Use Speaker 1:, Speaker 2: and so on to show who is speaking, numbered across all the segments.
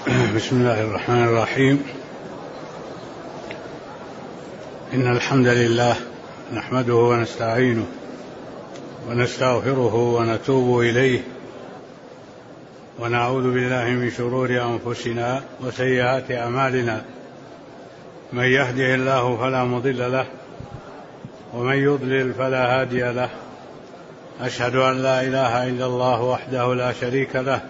Speaker 1: بسم الله الرحمن الرحيم. إن الحمد لله نحمده ونستعينه ونستغفره ونتوب إليه ونعوذ بالله من شرور أنفسنا وسيئات أعمالنا، من يهده الله فلا مضل له ومن يضلل فلا هادي له. أشهد أن لا إله إلا الله وحده لا شريك له،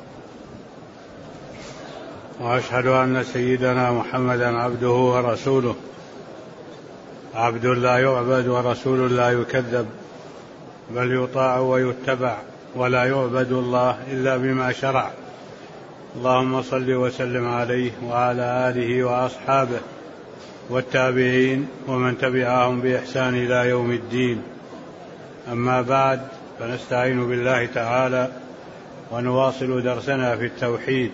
Speaker 1: وأشهد أن سيدنا محمدا عبده ورسوله، عبد لا يعبد ورسول لا يكذب، بل يطاع ويتبع، ولا يعبد الله إلا بما شرع. اللهم صل وسلم عليه وعلى آله وأصحابه والتابعين ومن تبعهم بإحسان إلى يوم الدين. أما بعد، فنستعين بالله تعالى ونواصل درسنا في التوحيد.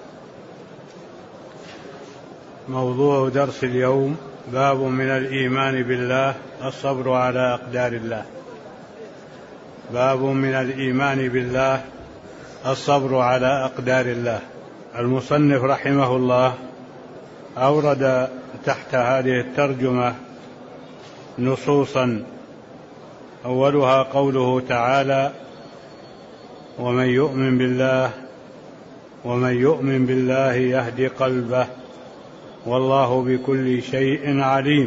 Speaker 1: موضوع درس اليوم: باب من الإيمان بالله الصبر على أقدار الله. باب من الإيمان بالله الصبر على أقدار الله. المصنف رحمه الله أورد تحت هذه الترجمة نصوصا، أولها قوله تعالى: ومن يؤمن بالله يهد قلبه والله بكل شيء عليم.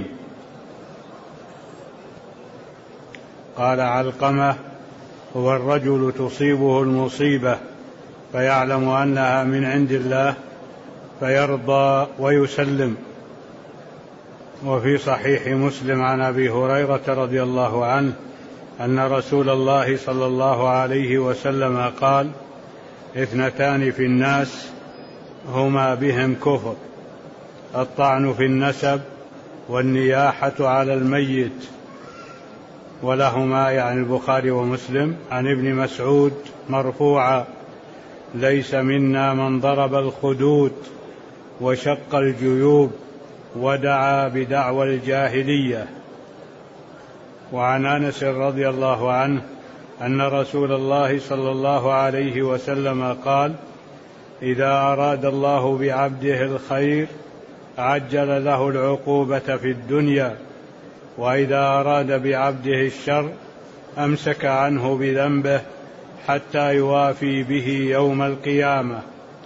Speaker 1: قال علقمة: هو الرجل تصيبه المصيبة فيعلم أنها من عند الله فيرضى ويسلم. وفي صحيح مسلم عن أبي هريرة رضي الله عنه أن رسول الله صلى الله عليه وسلم قال: اثنتان في الناس هما بهم كفر: الطعن في النسب والنياحة على الميت. ولهما، يعني البخاري ومسلم، عن ابن مسعود مرفوعا: ليس منا من ضرب الخدود وشق الجيوب ودعا بدعوى الجاهلية. وعن أنس رضي الله عنه أن رسول الله صلى الله عليه وسلم قال: إذا أراد الله بعبده الخير عجل له العقوبة في الدنيا، وإذا أراد بعبده الشر أمسك عنه بذنبه حتى يوافي به يوم القيامة.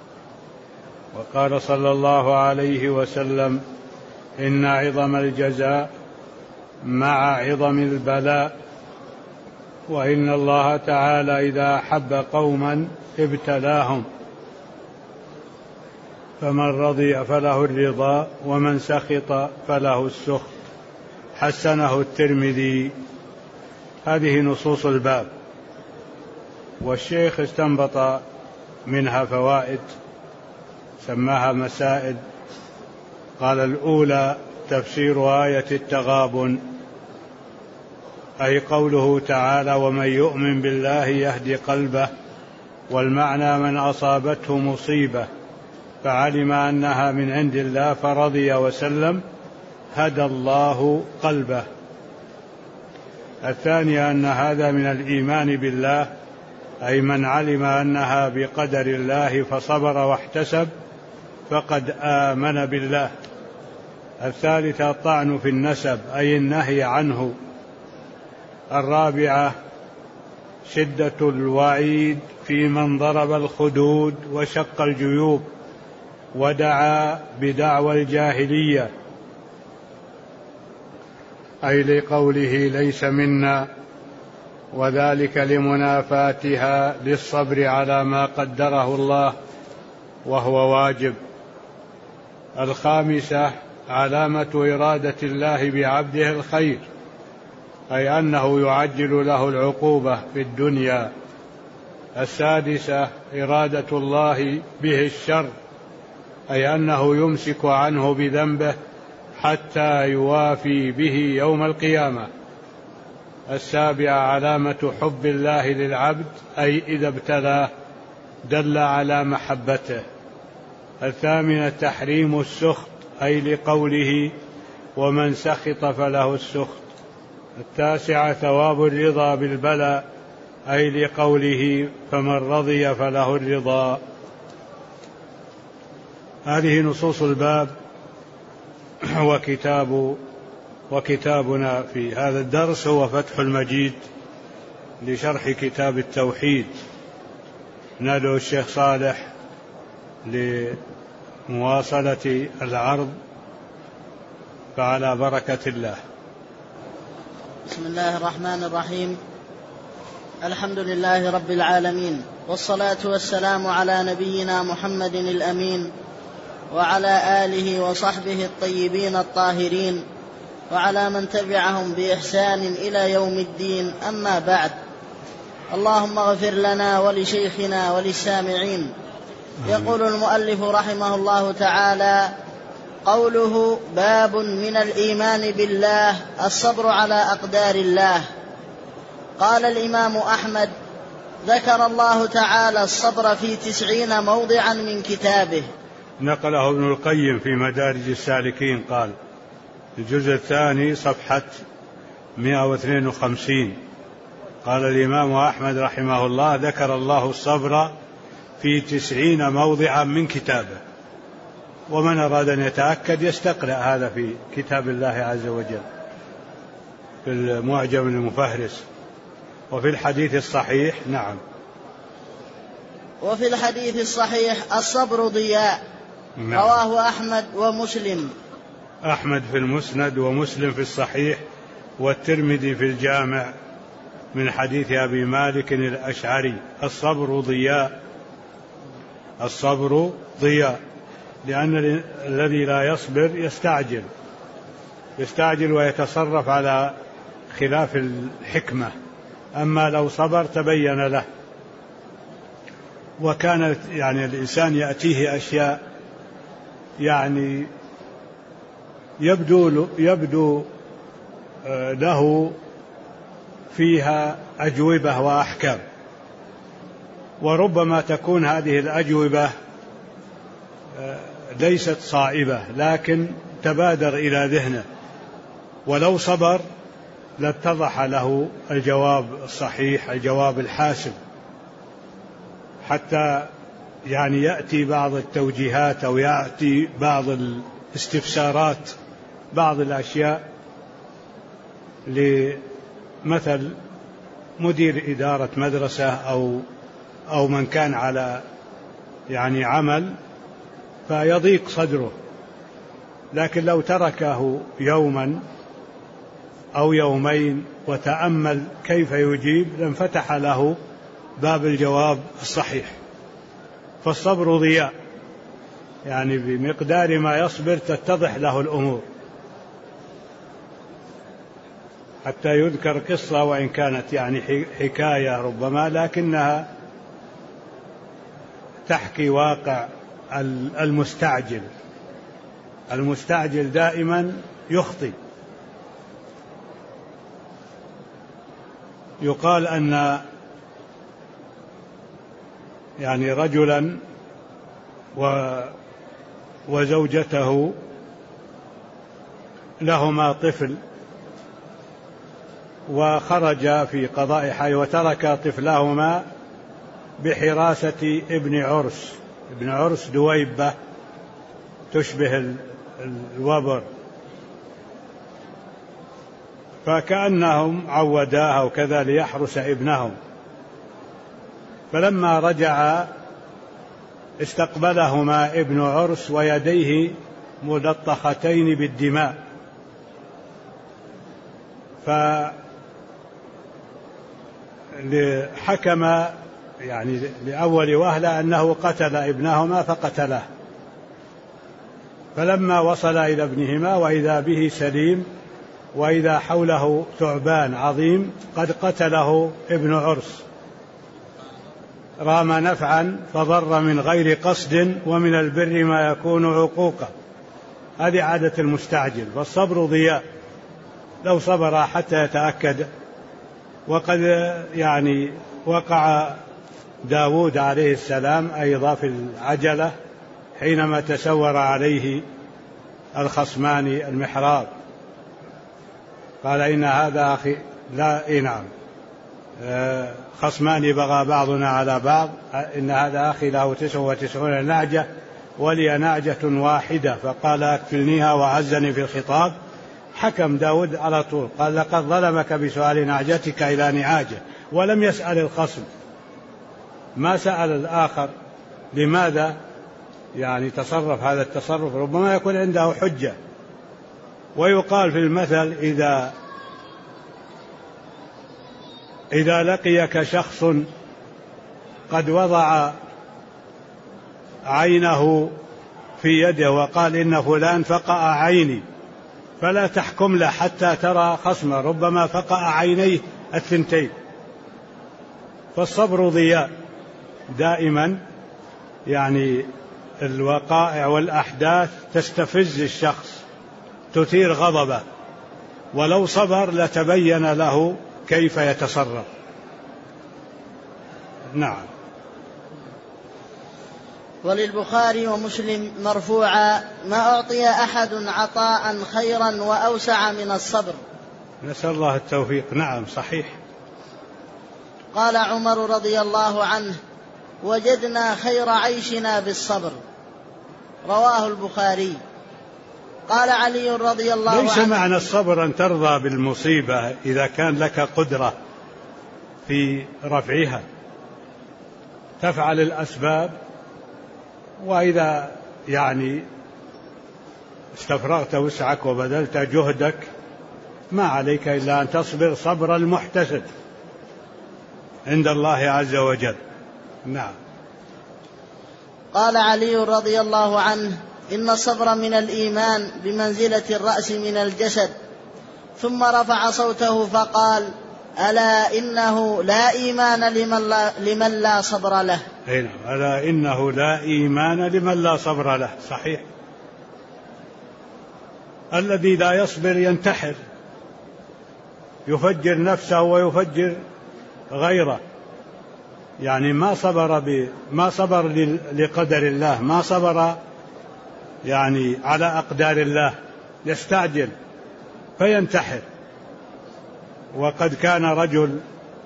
Speaker 1: وقال صلى الله عليه وسلم: إن عظم الجزاء مع عظم البلاء، وإن الله تعالى إذا أحب قوما ابتلاهم، فمن رضي فله الرضا ومن سخط فله السخط. حسنه الترمذي. هذه نصوص الباب، والشيخ استنبط منها فوائد سماها مسائل. قال: الأولى تفسير آية التغابن، أي قوله تعالى: ومن يؤمن بالله يهدي قلبه، والمعنى من أصابته مصيبة فعلم أنها من عند الله فرضي وسلم هدى الله قلبه. الثانية أن هذا من الإيمان بالله، أي من علم أنها بقدر الله فصبر واحتسب فقد آمن بالله. الثالثة الطعن في النسب، أي النهي عنه. الرابعة شدة الوعيد في من ضرب الخدود وشق الجيوب ودعا بدعوى الجاهلية، أي لقوله: ليس منا، وذلك لمنافاتها للصبر على ما قدره الله وهو واجب. الخامسة علامة إرادة الله بعبده الخير، أي أنه يعجل له العقوبة في الدنيا. السادسة إرادة الله به الشر، أي أنه يمسك عنه بذنبه حتى يوافي به يوم القيامة. السابعة علامة حب الله للعبد، أي إذا ابتلاه دل على محبته. الثامنة تحريم السخط، أي لقوله: ومن سخط فله السخط. التاسعة ثواب الرضا بالبلاء، أي لقوله: فمن رضي فله الرضا. هذه نصوص الباب. وكتابنا في هذا الدرس هو فتح المجيد لشرح كتاب التوحيد. ندعو الشيخ صالح لمواصلة العرض، فعلى بركة الله.
Speaker 2: بسم الله الرحمن الرحيم. الحمد لله رب العالمين، والصلاة والسلام على نبينا محمد الأمين، وعلى آله وصحبه الطيبين الطاهرين، وعلى من تبعهم بإحسان إلى يوم الدين. أما بعد، اللهم اغفر لنا ولشيخنا وللسامعين. يقول المؤلف رحمه الله تعالى: قوله باب من الإيمان بالله الصبر على أقدار الله. قال الإمام أحمد: ذكر الله تعالى الصبر في 90 موضعا من كتابه.
Speaker 1: نقله ابن القيم في مدارج السالكين، قال الجزء الثاني صفحة 152. قال الإمام أحمد رحمه الله: ذكر الله الصبر في 90 موضعا من كتابه. ومن أراد أن يتأكد يستقرأ هذا في كتاب الله عز وجل في المعجم المفهرس. وفي الحديث الصحيح نعم،
Speaker 2: وفي الحديث الصحيح: الصبر ضياء. نعم. رواه أحمد ومسلم.
Speaker 1: أحمد في المسند، ومسلم في الصحيح، والترمذي في الجامع من حديث أبي مالك الأشعري: الصبر ضياء. الصبر ضياء، لأن الذي لا يصبر يستعجل ويتصرف على خلاف الحكمة. أما لو صبر تبين له. وكانت الإنسان يأتيه أشياء يبدو له فيها أجوبة وأحكام، وربما تكون هذه الأجوبة ليست صائبة لكن تبادر إلى ذهنه، ولو صبر لاتضح له الجواب الصحيح، الجواب الحاسم، حتى يأتي بعض التوجيهات أو يأتي بعض الاستفسارات، بعض الأشياء، لمثل مدير إدارة مدرسة أو من كان على عمل، فيضيق صدره. لكن لو تركه يوما أو يومين وتأمل كيف يجيب لانفتح له باب الجواب الصحيح. فالصبر ضياء، بمقدار ما يصبر تتضح له الأمور. حتى يذكر قصة، وإن كانت حكاية ربما، لكنها تحكي واقع المستعجل دائما يخطئ. يقال أن رجلا وزوجته لهما طفل، وخرج في قضاء حاجة وترك طفلهما بحراسة ابن عرس دويبة تشبه الوبر، فكأنهم عوداه وكذا ليحرس ابنهم. فلما رجع استقبلهما ابن عرس ويديه ملطختين بالدماء، فحكم لأول وهلة أنه قتل ابنهما فقتله. فلما وصل إلى ابنهما وإذا به سليم، وإذا حوله ثعبان عظيم قد قتله ابن عرس، رام نفعا فضر من غير قصد، ومن البر ما يكون عقوقا. هذه عادة المستعجل. فالصبر ضياء، لو صبر حتى يتأكد. وقد وقع داود عليه السلام أيضا في العجلة حينما تسور عليه الخصمان المحراب، قال إن هذا أخي نعم خصمان بغى بعضنا على بعض، إن هذا أخي له 99 نعجة ولي نعجة واحدة فقال أكفلنيها وعزني في الخطاب، حكم داود على طول قال لقد ظلمك بسؤال نعجتك إلى نعاجه، ولم يسأل الخصم، ما سأل الآخر لماذا يعني تصرف هذا التصرف، ربما يكون عنده حجة. ويقال في المثل إذا لقيك شخص قد وضع عينه في يده وقال إن فلان فقأ عيني، فلا تحكم له حتى ترى خصمه، ربما فقأ عينيه الثنتين. فالصبر ضياء دائما، يعني الوقائع والأحداث تستفز الشخص تثير غضبه، ولو صبر لتبين له كيف يتصرف. نعم.
Speaker 2: وللبخاري ومسلم مرفوعا: ما أعطي أحد عطاء خيرا وأوسع من الصبر.
Speaker 1: نسأل الله التوفيق. نعم صحيح.
Speaker 2: قال عمر رضي الله عنه: وجدنا خير عيشنا بالصبر. رواه البخاري. قال علي رضي الله عنه:
Speaker 1: ليس معنى الصبر أن ترضى بالمصيبة إذا كان لك قدرة في رفعها، تفعل الأسباب، وإذا يعني استفرغت وسعك وبذلت جهدك ما عليك إلا أن تصبر صبر المحتسب عند الله عز وجل. نعم.
Speaker 2: قال علي رضي الله عنه: إن الصبر من الإيمان بمنزلة الرأس من الجسد. ثم رفع صوته فقال: ألا إنه لا إيمان لمن لا صبر له.
Speaker 1: ألا إنه لا إيمان لمن لا صبر له. صحيح. الذي لا يصبر ينتحر، يفجر نفسه ويفجر غيره، يعني ما صبر لقدر الله، ما صبر يعني على أقدار الله، يستعجل فينتحر. وقد كان رجل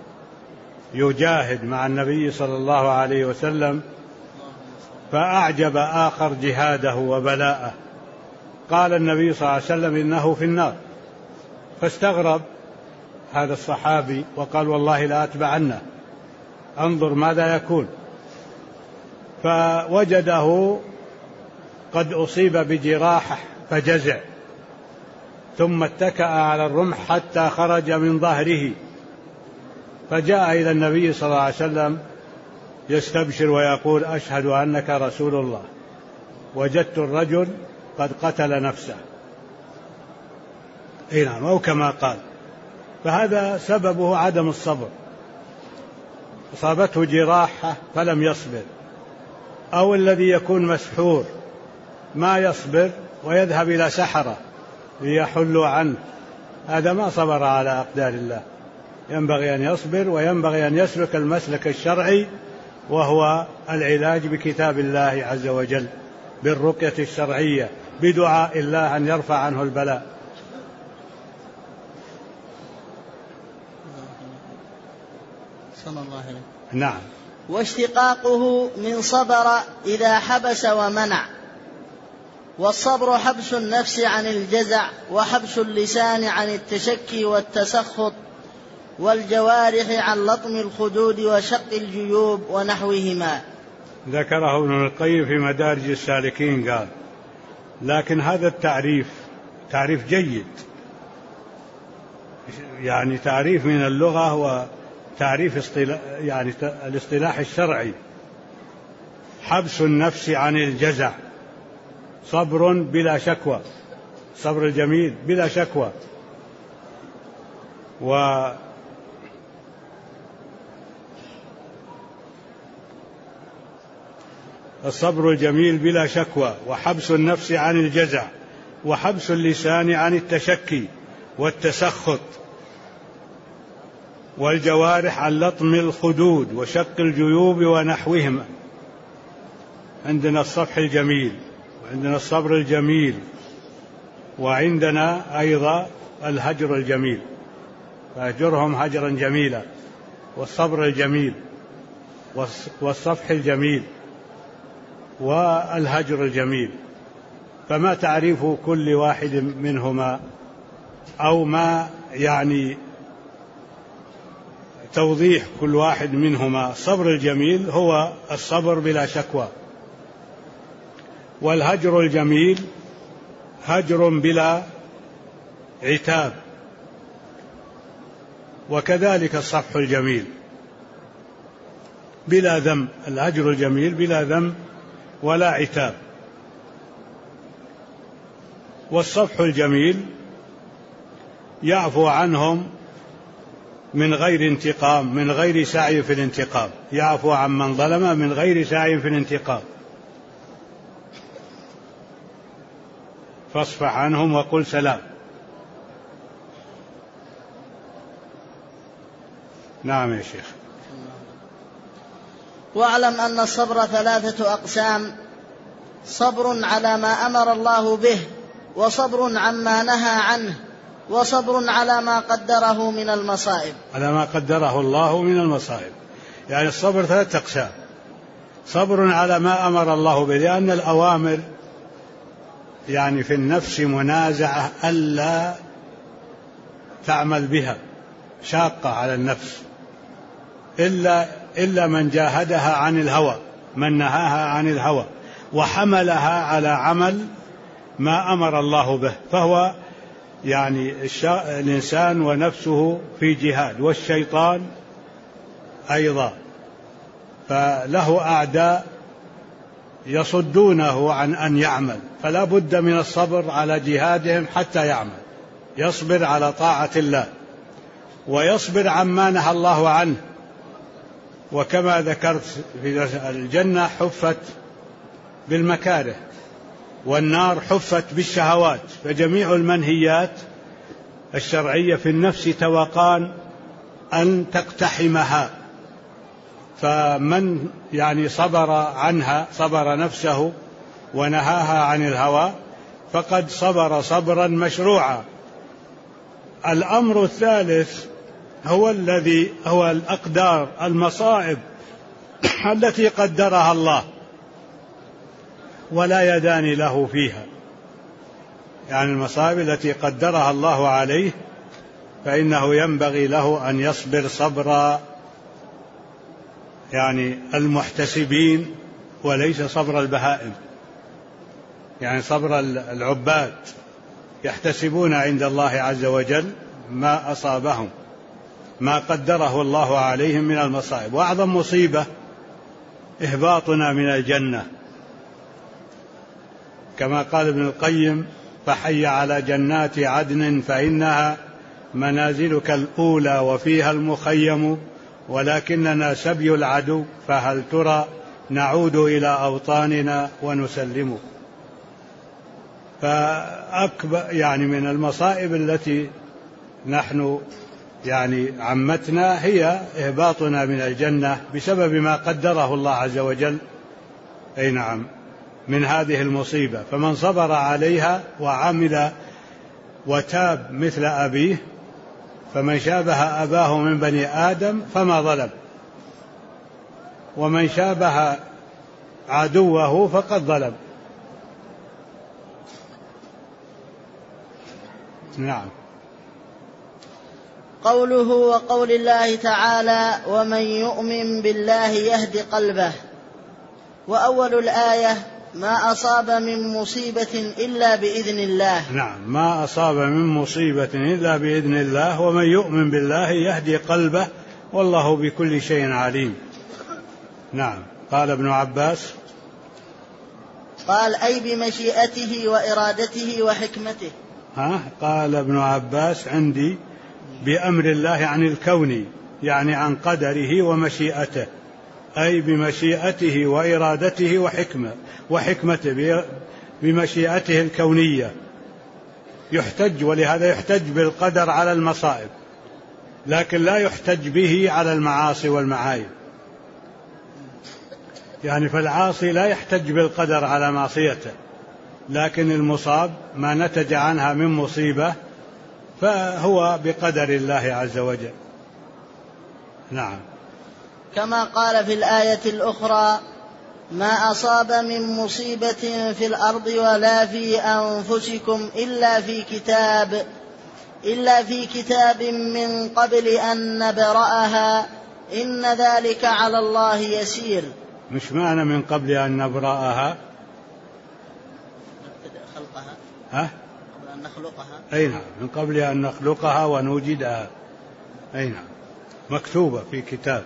Speaker 1: يجاهد مع النبي صلى الله عليه وسلم فأعجب آخر جهاده وبلاءه، قال النبي صلى الله عليه وسلم إنه في النار، فاستغرب هذا الصحابي وقال والله لا أتبعنه أنظر ماذا يكون، فوجده قد أصيب بجراحة فجزع، ثم اتكأ على الرمح حتى خرج من ظهره، فجاء إلى النبي صلى الله عليه وسلم يستبشر ويقول أشهد أنك رسول الله، وجدت الرجل قد قتل نفسه. نعم، أو كما قال. فهذا سببه عدم الصبر، أصابته جراحة فلم يصبر، أو الذي يكون مسحور ما يصبر ويذهب إلى سحرة ليحلوا عنه، هذا ما صبر على أقدار الله. ينبغي أن يصبر، وينبغي أن يسلك المسلك الشرعي، وهو العلاج بكتاب الله عز وجل، بالرقية الشرعية، بدعاء الله أن يرفع عنه البلاء.
Speaker 2: صلى الله عليه.
Speaker 1: نعم.
Speaker 2: واشتقاقه من صبر إذا حبس ومنع. والصبر حبس النفس عن الجزع، وحبس اللسان عن التشكي والتسخط، والجوارح عن لطم الخدود وشق الجيوب ونحوهما.
Speaker 1: ذكره ابن القيم في مدارج السالكين قال: لكن هذا التعريف تعريف جيد، يعني تعريف من اللغة وتعريف يعني الاصطلاح الشرعي. حبس النفس عن الجزع، صبر بلا شكوى، صبر الجميل بلا شكوى. الصبر الجميل بلا شكوى، وحبس النفس عن الجزع، وحبس اللسان عن التشكي والتسخط، والجوارح عن لطم الخدود وشق الجيوب ونحوهما. عندنا الصفح الجميل، وعندنا الصبر الجميل، وعندنا أيضا الهجر الجميل، فأهجرهم هجرا جميلا، والصبر الجميل، والصفح الجميل. والهجر الجميل، فما تعريف كل واحد منهما أو ما يعني توضيح كل واحد منهما؟ الصبر الجميل هو الصبر بلا شكوى، والهجر الجميل هجر بلا عتاب، وكذلك الصفح الجميل بلا ذنب، الهجر الجميل بلا ذنب ولا عتاب. والصفح الجميل يعفو عنهم من غير انتقام، من غير سعي في الانتقام، يعفو عن من ظلم من غير سعي في الانتقام. فاصفح عنهم وقل سلام. نعم يا شيخ.
Speaker 2: واعلم أن الصبر 3 أقسام: صبر على ما أمر الله به، وصبر عما نهى عنه، وصبر على ما قدره من المصائب.
Speaker 1: على ما قدره الله من المصائب، يعني الصبر 3 أقسام: صبر على ما أمر الله به، لأن الأوامر يعني في النفس منازعة ألا تعمل بها، شاقة على النفس، إلا من جاهدها عن الهوى، من نهاها عن الهوى وحملها على عمل ما أمر الله به، فهو يعني الإنسان ونفسه في جهاد، والشيطان أيضا، فله أعداء يصدونه عن أن يعمل، فلا بد من الصبر على جهادهم حتى يعمل، يصبر على طاعة الله ويصبر عما نهى الله عنه. وكما ذكرت في الجنة حفت بالمكاره، والنار حفت بالشهوات، فجميع المنهيات الشرعية في النفس توقان أن تقتحمها، فمن يعني صبر عنها، صبر نفسه ونهاها عن الهوى، فقد صبر صبرا مشروعا. الأمر الثالث هو الذي هو الأقدار، المصائب التي قدرها الله ولا يدان له فيها، يعني المصائب التي قدرها الله عليه فإنه ينبغي له أن يصبر صبر يعني المحتسبين، وليس صبر البهائم، يعني صبر العباد يحتسبون عند الله عز وجل ما أصابهم، ما قدره الله عليهم من المصائب. وأعظم مصيبة إهباطنا من الجنة، كما قال ابن القيم: فحي على جنات عدن فإنها منازلك الأولى وفيها المخيم، ولكننا سبي العدو فهل ترى نعود إلى أوطاننا ونسلم. فأكبر يعني من المصائب التي نحن يعني عمتنا هي إهباطنا من الجنة بسبب ما قدره الله عز وجل، أي نعم، من هذه المصيبة. فمن صبر عليها وعمل وتاب مثل أبيه، فمن شابه أباه من بني آدم فما ظلم، ومن شابه عدوه فقد ظلم. نعم.
Speaker 2: قوله وقول الله تعالى: ومن يؤمن بالله يهد قلبه. وأول الآية: ما أصاب من مصيبة إلا بإذن الله.
Speaker 1: نعم، ما أصاب من مصيبة إلا بإذن الله، ومن يؤمن بالله يهدي قلبه والله بكل شيء عليم. نعم. قال ابن عباس:
Speaker 2: قال أي بمشيئته وإرادته وحكمته.
Speaker 1: قال ابن عباس عندي بأمر الله عن الكون، يعني عن قدره ومشيئته، أي بمشيئته وإرادته وحكمته، بمشيئته الكونية يحتج، ولهذا يحتج بالقدر على المصائب، لكن لا يحتج به على المعاصي والمعايب. يعني فالعاصي لا يحتج بالقدر على معصيته، لكن المصاب ما نتج عنها من مصيبة فهو بقدر الله عز وجل. نعم.
Speaker 2: كما قال في الآية الأخرى: ما أصاب من مصيبة في الأرض ولا في أنفسكم إلا في كتاب من قبل أن نبرأها إن ذلك على الله يسير.
Speaker 1: مش معنى من قبل أن نبرأها
Speaker 2: خلقها قبل أن نخلقها.
Speaker 1: أي نعم، من قبل أن نخلقها ونوجدها. أي نعم، مكتوبة في كتاب.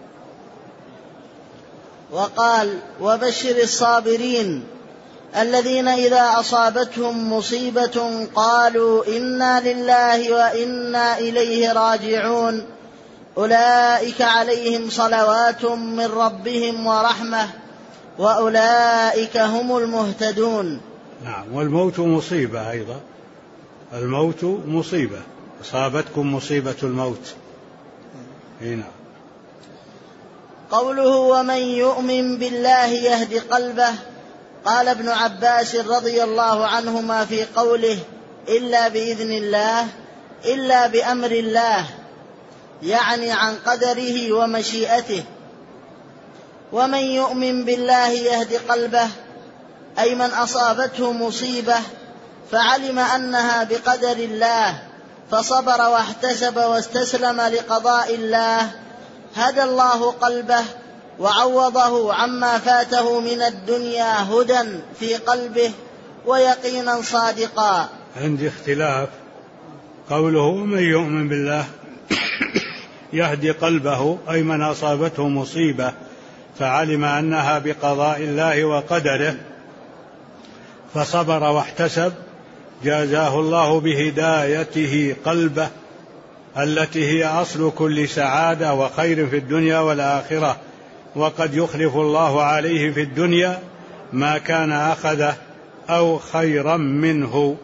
Speaker 2: وقال وبشر الصابرين الذين إذا أصابتهم مصيبة قالوا إنا لله وإنا إليه راجعون أولئك عليهم صلوات من ربهم ورحمة وأولئك هم المهتدون.
Speaker 1: نعم، والموت مصيبة أيضا، الموت مصيبة، أصابتكم مصيبة الموت. هنا
Speaker 2: قوله ومن يؤمن بالله يهد قلبه، قال ابن عباس رضي الله عنهما في قوله إلا بإذن الله إلا بأمر الله، يعني عن قدره ومشيئته. ومن يؤمن بالله يهد قلبه أي من أصابته مصيبة فعلم أنها بقدر الله فصبر واحتسب واستسلم لقضاء الله، هدى الله قلبه وعوضه عما فاته من الدنيا هدى في قلبه ويقينا صادقا.
Speaker 1: عندي اختلاف، قوله من يؤمن بالله يهدي قلبه أي من أصابته مصيبة فعلم أنها بقضاء الله وقدره فصبر واحتسب، جازاه الله بهدايته قلبه التي هي أصل كل سعادة وخير في الدنيا والآخرة، وقد يخلف الله عليه في الدنيا ما كان أخذه أو خيرا منه.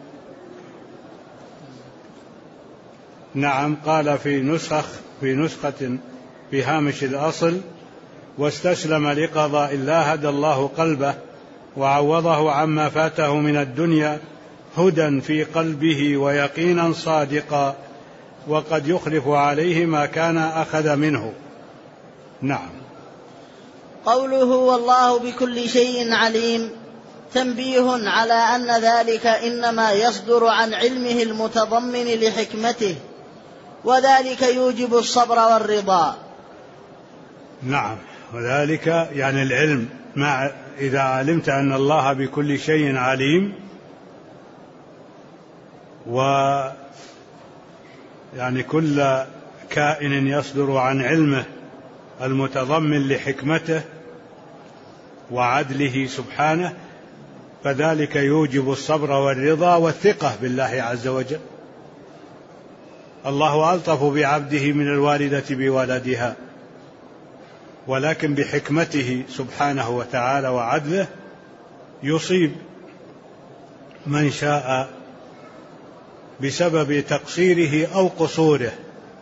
Speaker 1: نعم، قال في نسخة في هامش الأصل واستسلم لقضاء الله هدى الله قلبه وعوضه عما فاته من الدنيا هدى في قلبه ويقينا صادقا، وقد يخلف عليه ما كان أخذ منه. نعم.
Speaker 2: قوله والله بكل شيء عليم تنبيه على أن ذلك إنما يصدر عن علمه المتضمن لحكمته، وذلك يوجب الصبر والرضا.
Speaker 1: نعم، وذلك يعني العلم، إذا علمت أن الله بكل شيء عليم، يعني كل كائن يصدر عن علمه المتضمن لحكمته وعدله سبحانه، فذلك يوجب الصبر والرضا والثقة بالله عز وجل. الله ألطف بعبده من الوالدة بولدها، ولكن بحكمته سبحانه وتعالى وعدله يصيب من شاء بسبب تقصيره أو قصوره.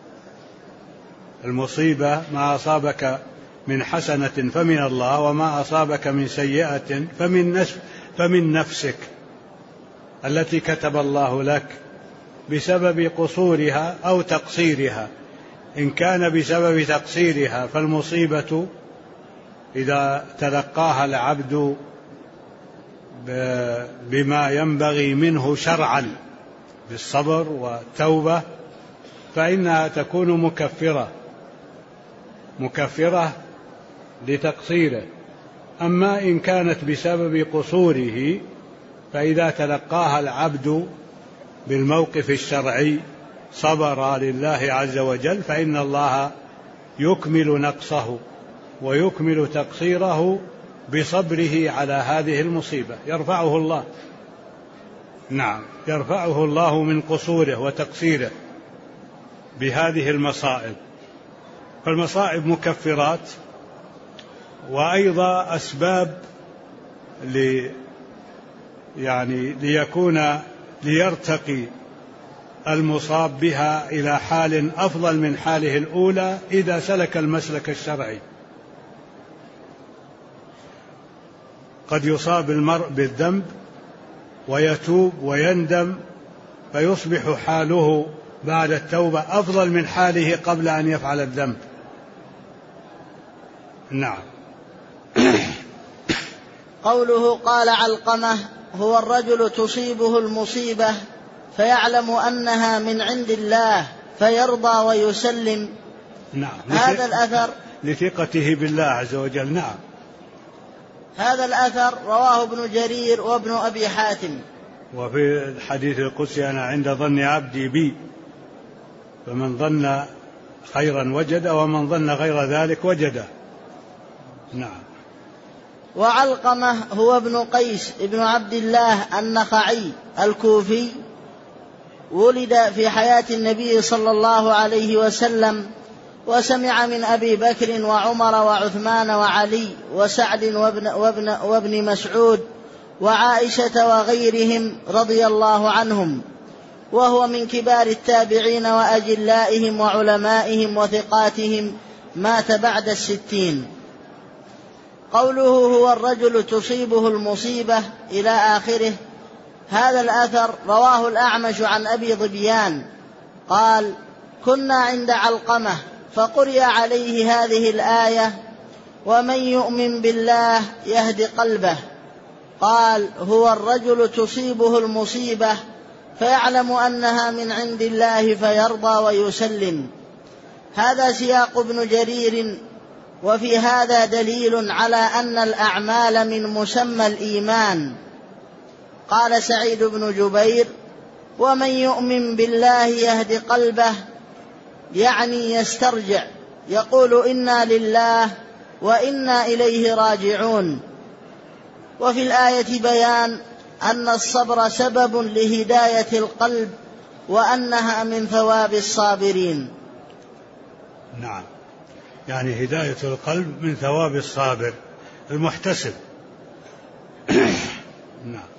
Speaker 1: المصيبة ما أصابك من حسنة فمن الله، وما أصابك من سيئة فمن نفسك التي كتب الله لك بسبب قصورها أو تقصيرها. إن كان بسبب تقصيرها فالمصيبة إذا تلقاها العبد بما ينبغي منه شرعا بالصبر والتوبة فإنها تكون مكفرة لتقصيره. أما إن كانت بسبب قصوره فإذا تلقاها العبد بالموقف الشرعي صبر لله عز وجل فإن الله يكمل نقصه ويكمل تقصيره بصبره على هذه المصيبة، يرفعه الله. نعم، يرفعه الله من قصوره وتقصيره بهذه المصائب. فالمصائب مكفرات، وأيضا أسباب ليرتقي المصاب بها إلى حال أفضل من حاله الأولى إذا سلك المسلك الشرعي. قد يصاب المرء بالذنب ويتوب ويندم فيصبح حاله بعد التوبة أفضل من حاله قبل أن يفعل الذنب. نعم.
Speaker 2: قوله قال علقمة هو الرجل تصيبه المصيبة فيعلم أنها من عند الله فيرضى ويسلم.
Speaker 1: نعم.
Speaker 2: هذا الأثر
Speaker 1: لثقته بالله عز وجل. نعم.
Speaker 2: هذا الأثر رواه ابن جرير وابن أبي حاتم.
Speaker 1: وفي الحديث القدسي أنا عند ظن عبدي بي، فمن ظن خيرا وجد ومن ظن غير ذلك وجده. نعم.
Speaker 2: وعلقمة هو ابن قيس ابن عبد الله النخعي الكوفي، ولد في حياة النبي صلى الله عليه وسلم، وسمع من أبي بكر وعمر وعثمان وعلي وسعد وابن مسعود وعائشة وغيرهم رضي الله عنهم، وهو من كبار التابعين وأجلائهم وعلمائهم وثقاتهم، مات بعد 60. قوله هو الرجل تصيبه المصيبة إلى آخره. هذا الأثر رواه الأعمش عن أبي ظبيان قال كنا عند علقمة فقرئ عليه هذه الآية ومن يؤمن بالله يهد قلبه. قال هو الرجل تصيبه المصيبة فيعلم أنها من عند الله فيرضى ويسلم. هذا سياق ابن جرير، وفي هذا دليل على أن الأعمال من مسمى الإيمان. قال سعيد بن جبير ومن يؤمن بالله يهد قلبه، يعني يسترجع، يقول إنا لله وإنا إليه راجعون. وفي الآية بيان أن الصبر سبب لهداية القلب وأنها من ثواب الصابرين.
Speaker 1: نعم، يعني هداية القلب من ثواب الصابر المحتسب. نعم.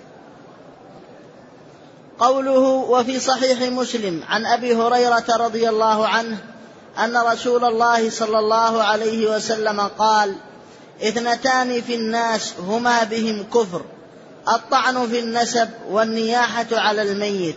Speaker 2: قوله وفي صحيح مسلم عن أبي هريرة رضي الله عنه أن رسول الله صلى الله عليه وسلم قال 2 في الناس هما بهم كفر، الطعن في النسب والنياحة على الميت.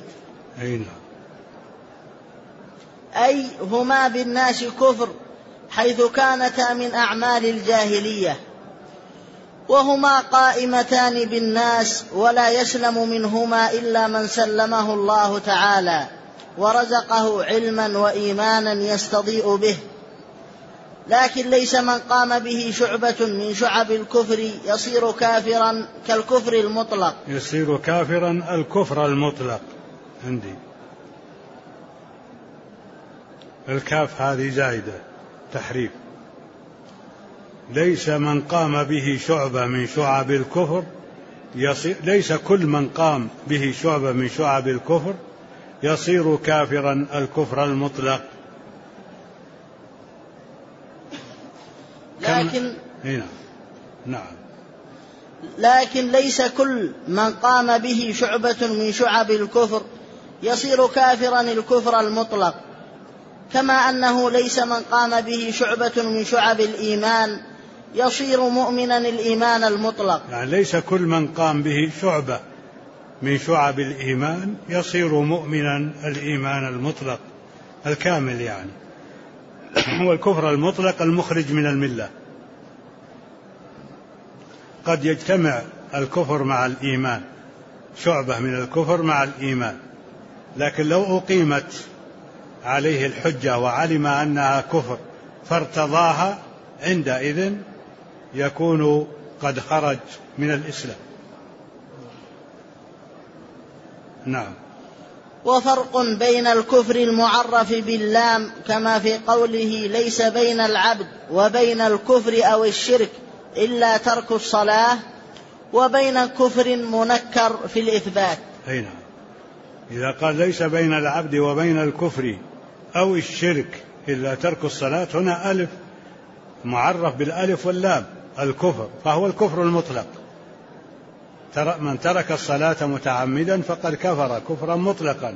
Speaker 2: أي هما بالناس كفر، حيث كانتا من أعمال الجاهلية، وهما قائمتان بالناس ولا يسلم منهما إلا من سلمه الله تعالى ورزقه علما وإيمانا يستضيء به. لكن ليس من قام به شعبة من شعب الكفر يصير كافرا كالكفر المطلق.
Speaker 1: يصير كافرا الكفر المطلق. عندي الكاف هذه زائدة تحريف. ليس من قام به شعبة من شعب الكفر يصير، ليس كل من قام به شعبة من شعب الكفر يصير كافرا الكفر المطلق.
Speaker 2: لكن ليس كل من قام به شعبة من شعب الكفر يصير كافرا الكفر المطلق، كما أنه ليس من قام به شعبة من شعب الإيمان يصير مؤمنا الإيمان المطلق.
Speaker 1: يعني ليس كل من قام به شعبة من شعب الإيمان يصير مؤمنا الإيمان المطلق الكامل، يعني هو الكفر المطلق المخرج من الملة. قد يجتمع الكفر مع الإيمان، شعبة من الكفر مع الإيمان، لكن لو أقيمت عليه الحجة وعلم أنها كفر فارتضاها عندئذ يكون قد خرج من الإسلام. نعم.
Speaker 2: وفرق بين الكفر المعرف باللام كما في قوله ليس بين العبد وبين الكفر أو الشرك إلا ترك الصلاة، وبين كفر منكر في الإثبات.
Speaker 1: نعم. إذا قال ليس بين العبد وبين الكفر أو الشرك إلا ترك الصلاة، هنا ألف معرف بالألف واللام الكفر، فهو الكفر المطلق. من ترك الصلاة متعمدا فقد كفر كفرا مطلقا،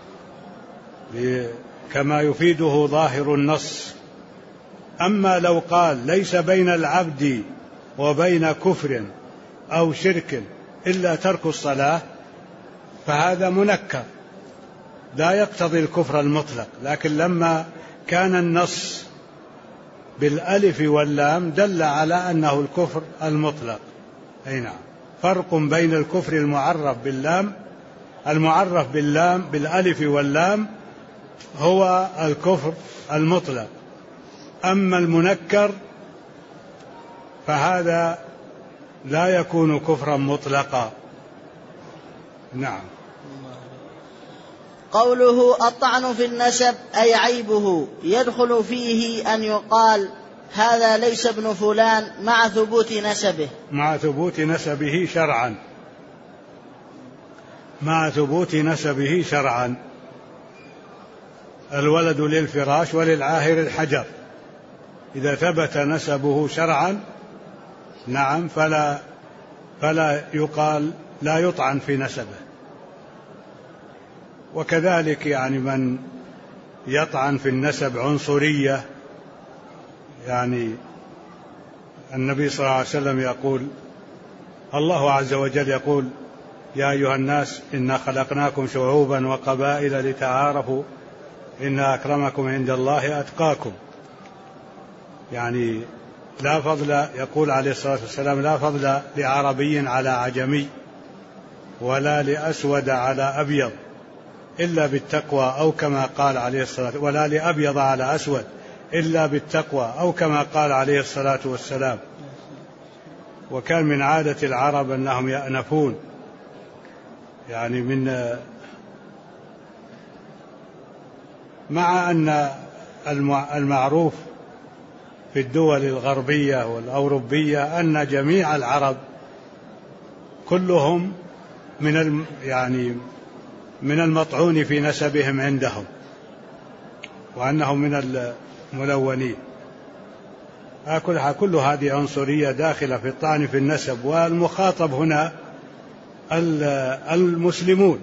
Speaker 1: كما يفيده ظاهر النص. أما لو قال ليس بين العبد وبين كفر أو شرك إلا ترك الصلاة فهذا منكر لا يقتضي الكفر المطلق، لكن لما كان النص بالألف واللام دل على أنه الكفر المطلق أي نعم. فرق بين الكفر المعرف باللام بالألف واللام هو الكفر المطلق، أما المنكر فهذا لا يكون كفرا مطلقا. نعم.
Speaker 2: قوله الطعن في النسب أي عيبه يدخل فيه أن يقال هذا ليس ابن فلان مع ثبوت نسبه،
Speaker 1: مع ثبوت نسبه شرعا، مع ثبوت نسبه شرعا. الولد للفراش وللعاهر الحجر، إذا ثبت نسبه شرعا نعم فلا يقال لا يطعن في نسبه. وكذلك يعني من يطعن في النسب عنصرية، يعني النبي صلى الله عليه وسلم يقول، الله عز وجل يقول يا أيها الناس إنا خلقناكم شعوبا وقبائل لتعارفوا إن أكرمكم عند الله أتقاكم. يعني لا فضل، يقول عليه الصلاة والسلام لا فضل لعربي على عجمي ولا لأسود على أبيض إلا بالتقوى، أو كما قال عليه الصلاة، ولا لأبيض على أسود إلا بالتقوى، أو كما قال عليه الصلاة والسلام. وكان من عادة العرب أنهم يأنفون، يعني مع أن المعروف في الدول الغربية والأوروبية أن جميع العرب كلهم من المطعون في نسبهم عندهم، وأنهم من الملونين. كل هذه عنصرية داخلة في الطعن في النسب، والمخاطب هنا المسلمون.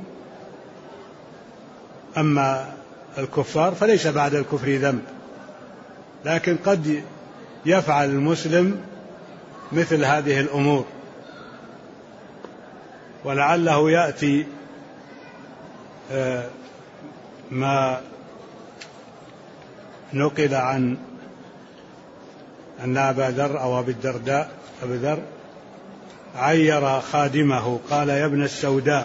Speaker 1: أما الكفار فليس بعد الكفر ذنب، لكن قد يفعل المسلم مثل هذه الأمور، ولعله يأتي ما نقل عن أن أبا ذر أو أبي الدرداء أبي ذر عير خادمه قال يا ابن السوداء،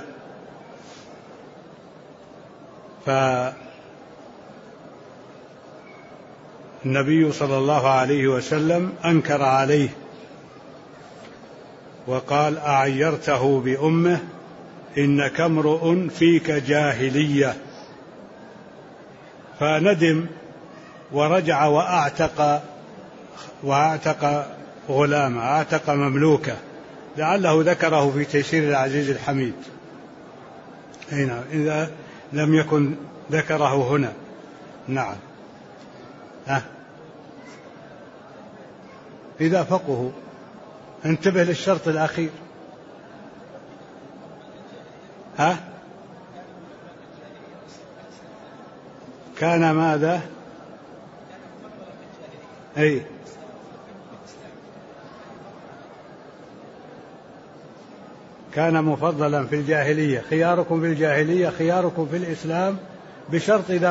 Speaker 1: فالنبي صلى الله عليه وسلم أنكر عليه وقال أعيرته بأمه إنك امرؤ فيك جاهلية، فندم ورجع وأعتق غلاما، أعتق مملوكه، لعله ذكره في تيسير العزيز الحميد هنا إذا لم يكن ذكره هنا. نعم. إذا فقهوا، انتبه للشرط الأخير. كان ماذا؟ أي كان مفضلا في الجاهلية، خياركم في الجاهلية خياركم في الإسلام، بشرط إذا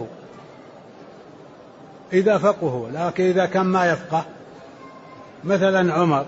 Speaker 1: فقهوا. لكن إذا كان ما يفقه، مثلا عمر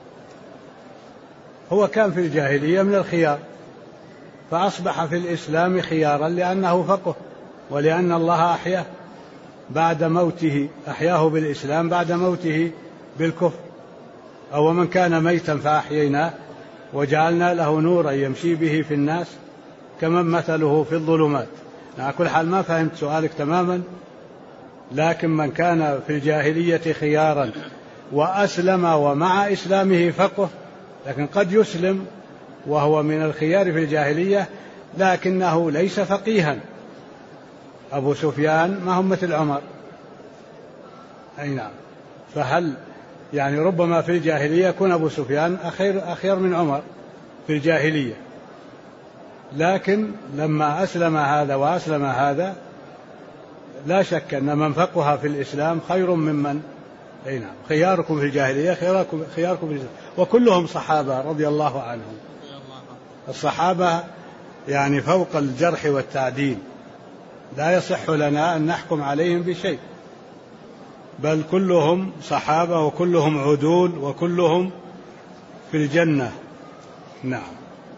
Speaker 1: هو كان في الجاهلية من الخيار، فأصبح في الإسلام خيارا لأنه فقه، ولأن الله أحياه بعد موته، أحياه بالإسلام بعد موته بالكفر. أو من كان ميتا فأحييناه وجعلنا له نورا يمشي به في الناس كمن مثله في الظلمات. على كل حال ما فهمت سؤالك تماما، لكن من كان في الجاهلية خيارا وأسلم ومع إسلامه فقه، لكن قد يسلم وهو من الخيار في الجاهلية لكنه ليس فقيها. أبو سفيان ما هم مثل عمر. أي نعم. فهل يعني ربما في الجاهلية يكون أبو سفيان أخير من عمر في الجاهلية، لكن لما أسلم هذا وأسلم هذا لا شك أن من فقه في الإسلام خير ممن. أي نعم. خياركم في الجاهلية خياركم في الإسلام، وكلهم صحابة رضي الله عنهم. الصحابة يعني فوق الجرح والتعديل، لا يصح لنا أن نحكم عليهم بشيء، بل كلهم صحابة وكلهم عدول وكلهم في الجنة. نعم.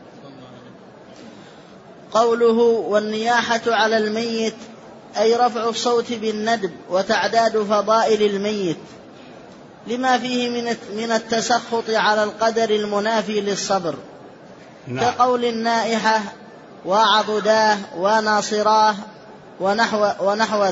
Speaker 2: قوله والنياحة على الميت أي رفع الصوت بالندب وتعداد فضائل الميت لما فيه من التسخط على القدر المنافي للصبر. نعم. كقول النائحة وعضداه وناصراه ونحو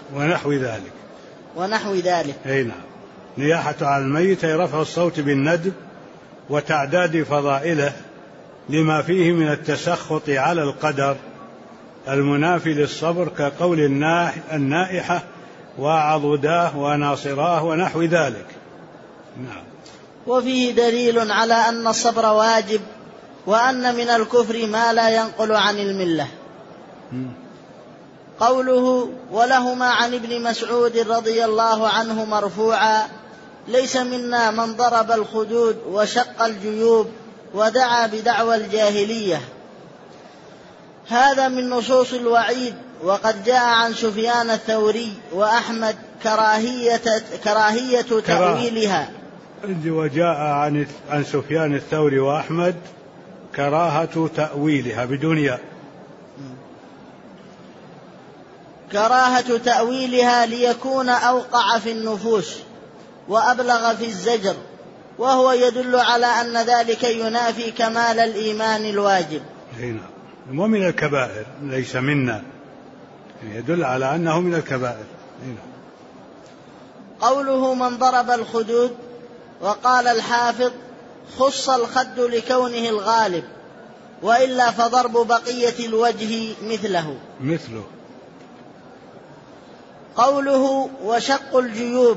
Speaker 2: ذلك.
Speaker 1: أي نعم. نياحة على الميت أي رفع الصوت بالندب وتعداد فضائله لما فيه من التسخط على القدر المنافي للصبر كقول النائحة وعضداه وناصراه ونحو ذلك. نعم.
Speaker 2: وفيه دليل على أن الصبر واجب وأن من الكفر ما لا ينقل عن الملة. قوله ولهما عن ابن مسعود رضي الله عنه مرفوعا ليس منا من ضرب الخدود وشق الجيوب ودعا بدعوى الجاهلية. هذا من نصوص الوعيد، وقد جاء عن سفيان الثوري وأحمد كراهية تأويلها.
Speaker 1: وجاء عن سفيان الثوري وأحمد كراهة تأويلها بدون ياء.
Speaker 2: كراهة تأويلها ليكون أوقع في النفوس وأبلغ في الزجر، وهو يدل على أن ذلك ينافي كمال الإيمان الواجب.
Speaker 1: هنا ومن الكبائر ليس منا، يدل على أنه من الكبائر. هنا.
Speaker 2: قوله من ضرب الخدود، وقال الحافظ خص الخد لكونه الغالب، وإلا فضرب بقية الوجه مثله. قوله وشق الجيوب،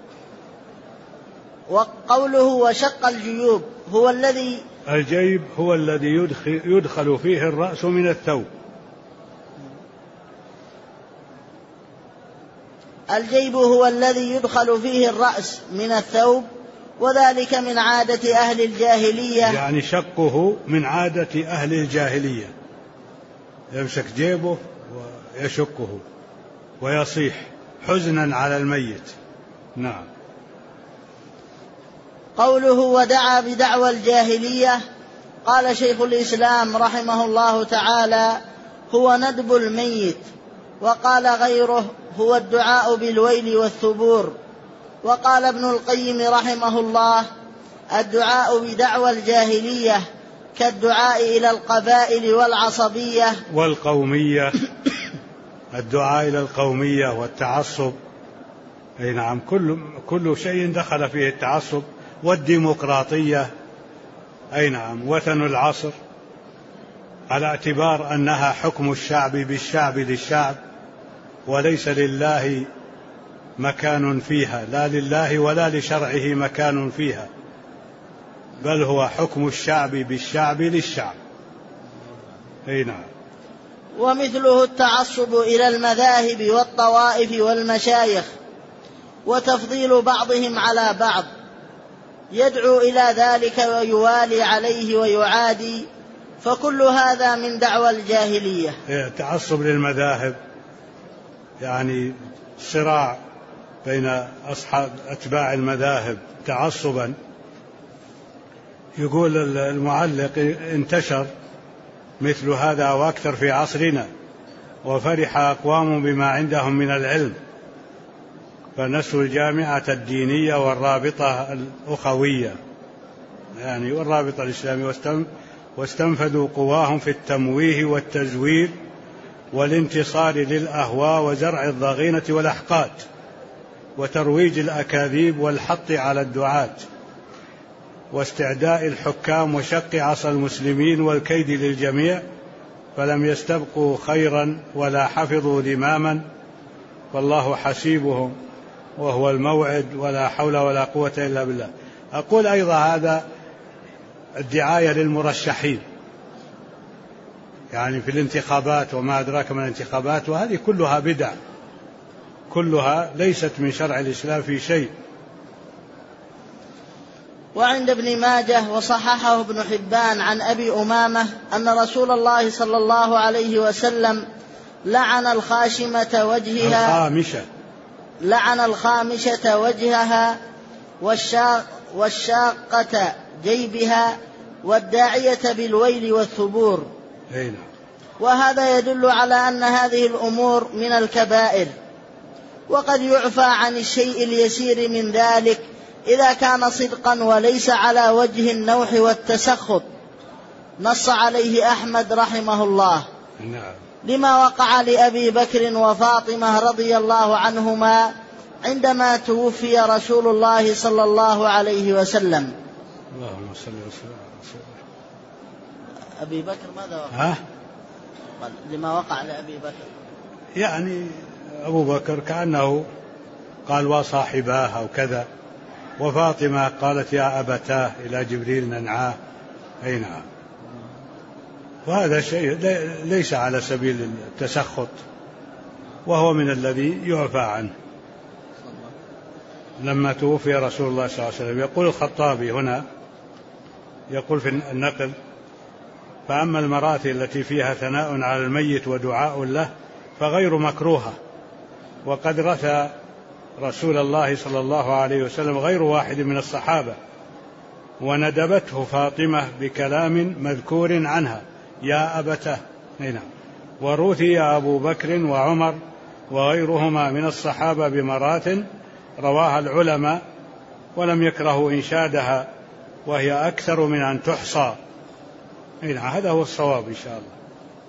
Speaker 2: هو الذي
Speaker 1: الجيب هو الذي يدخل فيه الرأس من الثوب.
Speaker 2: الجيب هو الذي يدخل فيه الرأس من الثوب، وذلك من عادة أهل الجاهلية.
Speaker 1: يعني شقه من عادة أهل الجاهلية، يمسك جيبه ويشقه ويصيح حزنا على الميت. نعم.
Speaker 2: قوله ودعا بدعوى الجاهلية، قال شيخ الإسلام رحمه الله تعالى هو ندب الميت، وقال غيره هو الدعاء بالويل والثبور. وقال ابن القيم رحمه الله الدعاء بدعوى الجاهلية كالدعاء إلى القبائل والعصبية
Speaker 1: والقومية. الدعاء إلى القومية والتعصب. أي نعم، كل شيء دخل فيه التعصب والديمقراطية. أي نعم، وثن العصر، على اعتبار أنها حكم الشعب بالشعب للشعب، وليس لله مكان فيها، لا لله ولا لشرعه مكان فيها، بل هو حكم الشعب بالشعب للشعب. أي نعم.
Speaker 2: ومثله التعصب إلى المذاهب والطوائف والمشايخ، وتفضيل بعضهم على بعض، يدعو إلى ذلك ويوالي عليه ويعادي، فكل هذا من دعوى الجاهلية.
Speaker 1: تعصب للمذاهب يعني صراع بين أتباع المذاهب تعصبا. يقول المعلق انتشر مثل هذا وأكثر في عصرنا، وفرح أقوام بما عندهم من العلم، فنسوا الجامعة الدينية والرابطة الأخوية يعني والرابطة الإسلامية، واستنفذوا قواهم في التمويه والتزوير والانتصار للأهواء وزرع الضغينة والأحقاد وترويج الأكاذيب والحط على الدعاة واستعداء الحكام وشق عصا المسلمين والكيد للجميع، فلم يستبقوا خيرا ولا حفظوا ذماما، والله حسيبهم وهو الموعد، ولا حول ولا قوة إلا بالله. أقول أيضا هذا الدعاية للمرشحين يعني في الانتخابات وما أدراك من الانتخابات، وهذه كلها بدع، كلها ليست من شرع الإسلام في شيء.
Speaker 2: وعند ابن ماجه وصححه ابن حبان عن أبي أمامة أن رسول الله صلى الله عليه وسلم لعن الخامشة وجهها والشاقة جيبها والداعية بالويل والثبور. وهذا يدل على أن هذه الأمور من الكبائر، وقد يعفى عن الشيء اليسير من ذلك إذا كان صدقا وليس على وجه النوح والتسخط، نص عليه أحمد رحمه الله لما وقع لأبي بكر وفاطمة رضي الله عنهما عندما توفي رسول الله صلى الله عليه وسلم.
Speaker 1: اللهم صل وسلم.
Speaker 2: أبي بكر ماذا وقع؟ لما وقع لأبي بكر
Speaker 1: يعني أبو بكر كأنه قال وصاحباه أو كذا، وفاطمة قالت يا أبتاه إلى جبريل ننعاه. أي نعم. وهذا شيء ليس على سبيل التسخط، وهو من الذي يعفى عنه. لما توفي رسول الله صلى الله عليه وسلم يقول الخطابي هنا، يقول في النقل: فأما المراتب التي فيها ثناء على الميت ودعاء له فغير مكروهة، وقد رثى رسول الله صلى الله عليه وسلم غير واحد من الصحابة، وندبته فاطمة بكلام مذكور عنها يا أبتاه. ورثي أبو بكر وعمر وغيرهما من الصحابة بمرات رواها العلماء ولم يكرهوا إنشادها، وهي أكثر من أن تحصى. هذا هو الصواب إن شاء الله.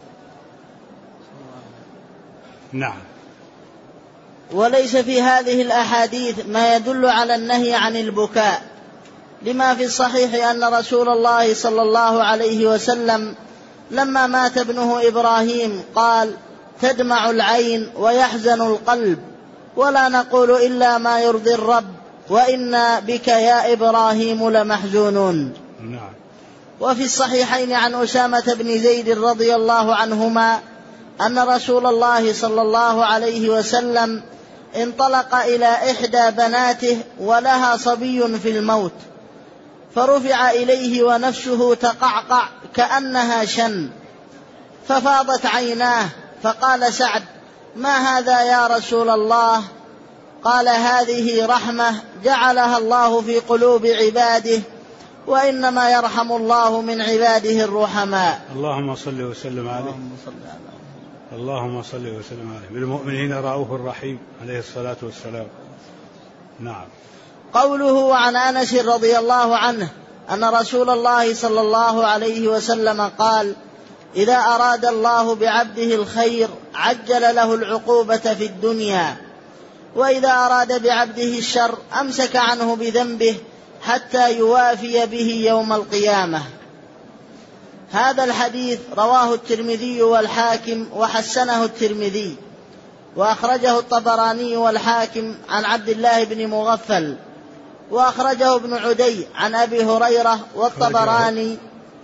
Speaker 1: نعم.
Speaker 2: وليس في هذه الأحاديث ما يدل على النهي عن البكاء، لما في الصحيح أن رسول الله صلى الله عليه وسلم لما مات ابنه إبراهيم قال: تدمع العين ويحزن القلب، ولا نقول إلا ما يرضي الرب، وإنا بك يا إبراهيم لمحزونون.
Speaker 1: نعم.
Speaker 2: وفي الصحيحين عن أسامة بن زيد رضي الله عنهما أن رسول الله صلى الله عليه وسلم انطلق إلى إحدى بناته ولها صبي في الموت، فرفع إليه ونفسه تقعقع كأنها شن، ففاضت عيناه، فقال سعد: ما هذا يا رسول الله؟ قال: هذه رحمة جعلها الله في قلوب عباده، وإنما يرحم الله من عباده الرحماء.
Speaker 1: اللهم صل وسلم عليه. اللهم صل وسلم عليه. بالمؤمنين رؤوف رحيم عليه الصلاة والسلام. نعم.
Speaker 2: قوله عن أنس رضي الله عنه أن رسول الله صلى الله عليه وسلم قال: إذا أراد الله بعبده الخير عجل له العقوبة في الدنيا، وإذا أراد بعبده الشر أمسك عنه بذنبه حتى يوافي به يوم القيامة. هذا الحديث رواه الترمذي والحاكم وحسنه الترمذي، وأخرجه الطبراني والحاكم عن عبد الله بن مغفل، وأخرجه ابن عدي عن أبي هريرة، والطبراني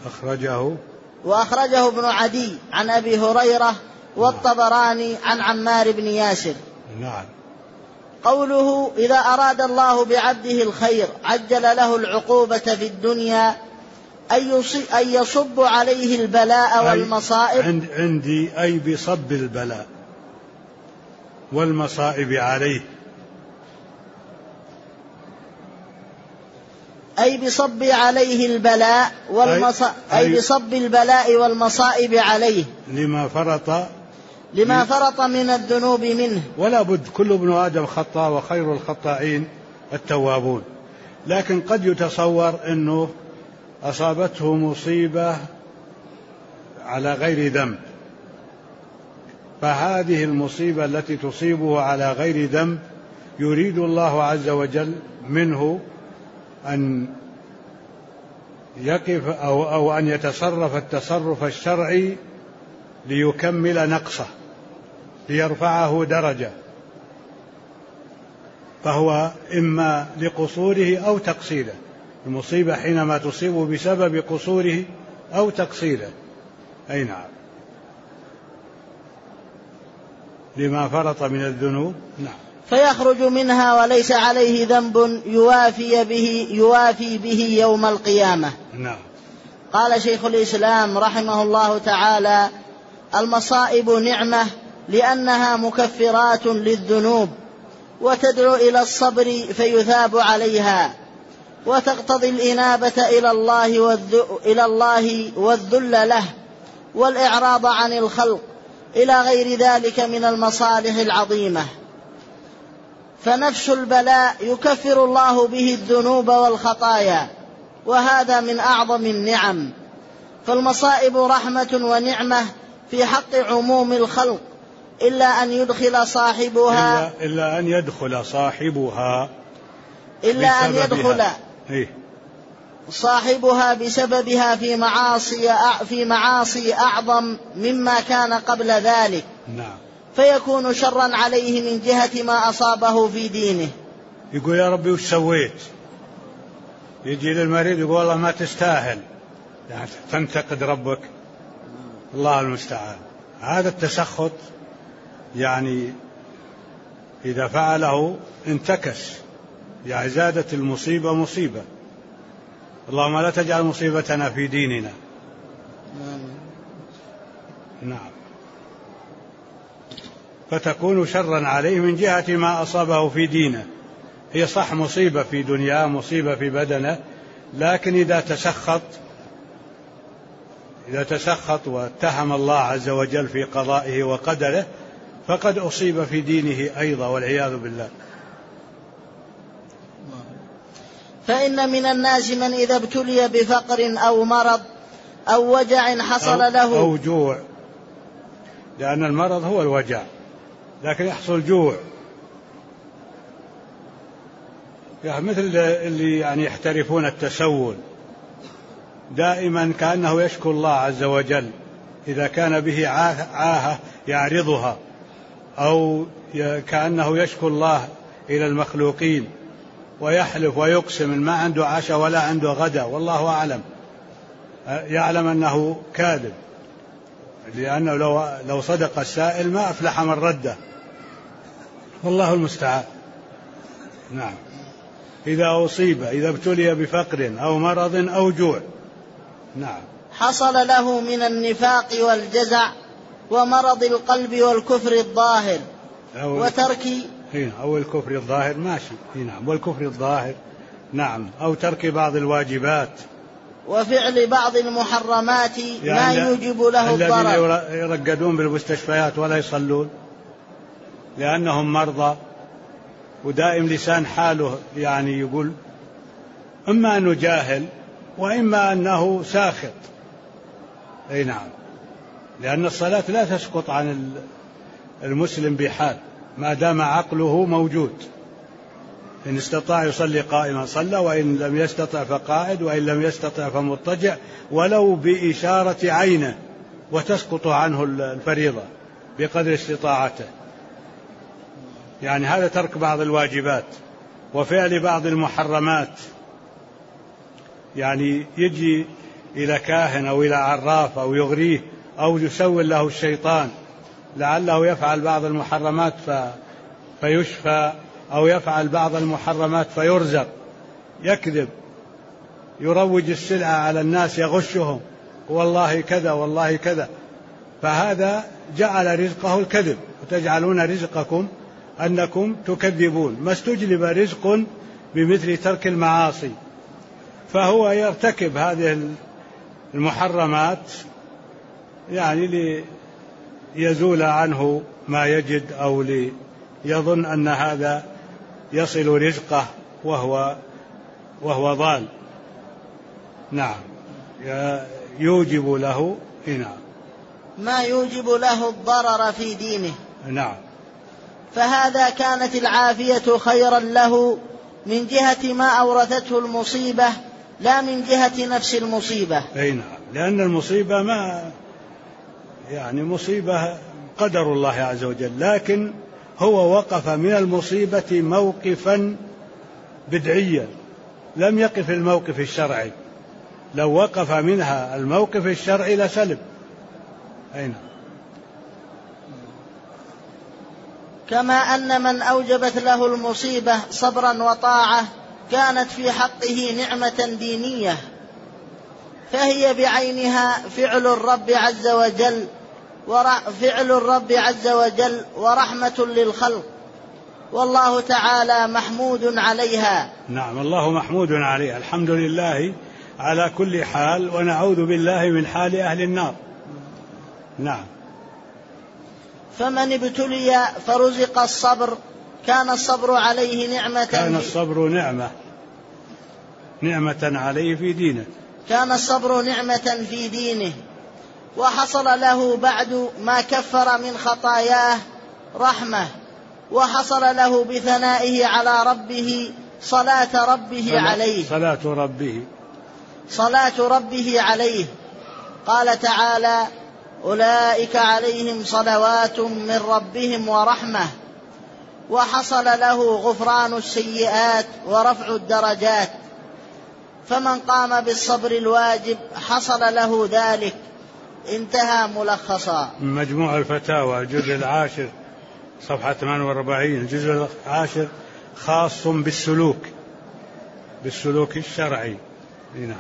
Speaker 2: وأخرجه ابن عدي عن أبي هريرة، والطبراني عن عمار بن ياسر.
Speaker 1: نعم.
Speaker 2: قوله إذا أراد الله بعبده الخير عجل له العقوبة في الدنيا أن يصب عليه البلاء والمصائب.
Speaker 1: عندي أي بصب البلاء والمصائب عليه،
Speaker 2: أي بصب عليه البلاء أي بصب البلاء والمصائب عليه لما فرط من الذنوب منه.
Speaker 1: ولا بد، كل ابن آدم خطاء وخير الخطائين التوابون، لكن قد يتصور أنه أصابته مصيبة على غير ذنب، فهذه المصيبة التي تصيبه على غير ذنب يريد الله عز وجل منه أن يقف أو أن يتصرف التصرف الشرعي ليكمل نقصه، ليرفعه درجة، فهو إما لقصوره أو تقصيره. المصيبة حينما تصيب بسبب قصوره أو تقصيره. أي نعم. لما فرط من الذنوب. نعم.
Speaker 2: فيخرج منها وليس عليه ذنب يوافي به يوم القيامة.
Speaker 1: نعم.
Speaker 2: قال شيخ الإسلام رحمه الله تعالى: المصائب نعمة لأنها مكفرات للذنوب، وتدعو إلى الصبر فيثاب عليها، وتقتضي الإنابة إلى الله والذل له والإعراض عن الخلق إلى غير ذلك من المصالح العظيمة. فنفس البلاء يكفر الله به الذنوب والخطايا، وهذا من أعظم النعم. فالمصائب رحمة ونعمة في حق عموم الخلق، إلا أن يدخل صاحبها بسببها في معاصي أعظم مما كان قبل ذلك.
Speaker 1: نعم.
Speaker 2: فيكون شرا عليه من جهة ما أصابه في دينه.
Speaker 1: يقول يا ربي وش سويت؟ يجي للمريض يقول والله ما تستاهل، يعني تنتقد ربك. الله المستعان. هذا التسخط يعني إذا فعله انتكس، يعني زادت المصيبة مصيبة. اللهم لا تجعل مصيبتنا في ديننا. نعم. فتكون شرا عليه من جهة ما أصابه في دينه. هي صح مصيبة في دنياه، مصيبة في بدنه، لكن إذا تسخط واتهم الله عز وجل في قضائه وقدره فقد أصيب في دينه أيضا، والعياذ بالله.
Speaker 2: فإن من الناس من إذا ابتلي بفقر أو مرض أو وجع حصل له
Speaker 1: أو جوع، لأن المرض هو الوجع، لكن يحصل جوع، يعني مثل اللي يعني يحترفون التسول دائما كأنه يشكو الله عز وجل إذا كان به عاهة يعرضها، أو كأنه يشكو الله إلى المخلوقين ويحلف ويقسم ما عنده عشاء ولا عنده غدا، والله أعلم، يعلم أنه كاذب، لأنه لو صدق السائل ما أفلح من رده، والله المستعان. نعم. إذا ابتلي بفقر أو مرض أو جوع. نعم.
Speaker 2: حصل له من النفاق والجزع ومرض القلب والكفر الظاهر
Speaker 1: أو الكفر الظاهر ماشي. نعم. والكفر الظاهر. نعم. أو ترك بعض الواجبات
Speaker 2: وفعل بعض المحرمات يعني ما يوجب له الضرر.
Speaker 1: الذين يرقدون بالمستشفيات ولا يصلون لأنهم مرضى، ودائم لسان حاله يعني يقول إما أنه جاهل وإما أنه ساخط. أي نعم. لأن الصلاة لا تسقط عن المسلم بحال ما دام عقله موجود. إن استطاع يصلي قائما صلى، وإن لم يستطع فقاعد، وإن لم يستطع فمضطجع، ولو بإشارة عينه، وتسقط عنه الفريضة بقدر استطاعته. يعني هذا ترك بعض الواجبات وفعل بعض المحرمات. يعني يجي إلى كاهن أو إلى عراف أو يغريه أو يسول له الشيطان لعله يفعل بعض المحرمات فيشفى، أو يفعل بعض المحرمات فيرزق، يكذب، يروج السلعة على الناس، يغشهم، والله كذا والله كذا، فهذا جعل رزقه الكذب، وتجعلون رزقكم أنكم تكذبون. ما استجلب رزق بمثل ترك المعاصي، فهو يرتكب هذه المحرمات يعني ليزول عنه ما يجد، أو ليظن أن هذا يصل رزقه وهو ضال. نعم. يوجب له
Speaker 2: ما يوجب له الضرر في دينه.
Speaker 1: نعم.
Speaker 2: فهذا كانت العافية خيرا له من جهة ما أورثته المصيبة، لا من جهة نفس المصيبة.
Speaker 1: أي نعم. لأن المصيبة مصيبة قدر الله عز وجل، لكن هو وقف من المصيبة موقفا بدعيا، لم يقف الموقف الشرعي. لو وقف منها الموقف الشرعي لسلب. أي نعم.
Speaker 2: كما أن من أوجبت له المصيبة صبرا وطاعة كانت في حقه نعمة دينية، فهي بعينها فعل الرب عز وجل ورحمة للخلق، والله تعالى محمود عليها.
Speaker 1: نعم، الله محمود عليها، الحمد لله على كل حال، ونعوذ بالله من حال أهل النار. نعم.
Speaker 2: فمن ابتلي فرزق الصبر كان الصبر عليه نعمة،
Speaker 1: كان الصبر نعمة عليه في دينه،
Speaker 2: كان الصبر نعمة في دينه، وحصل له بعد ما كفر من خطاياه رحمة، وحصل له بثنائه على ربه صلاة ربه عليه. قال تعالى: أولئك عليهم صلوات من ربهم ورحمة، وحصل له غفران السيئات ورفع الدرجات. فمن قام بالصبر الواجب حصل له ذلك. انتهى ملخصا.
Speaker 1: مجموع الفتاوى الجزء 10 صفحة 48. الجزء 10 خاص بالسلوك الشرعي. نعم.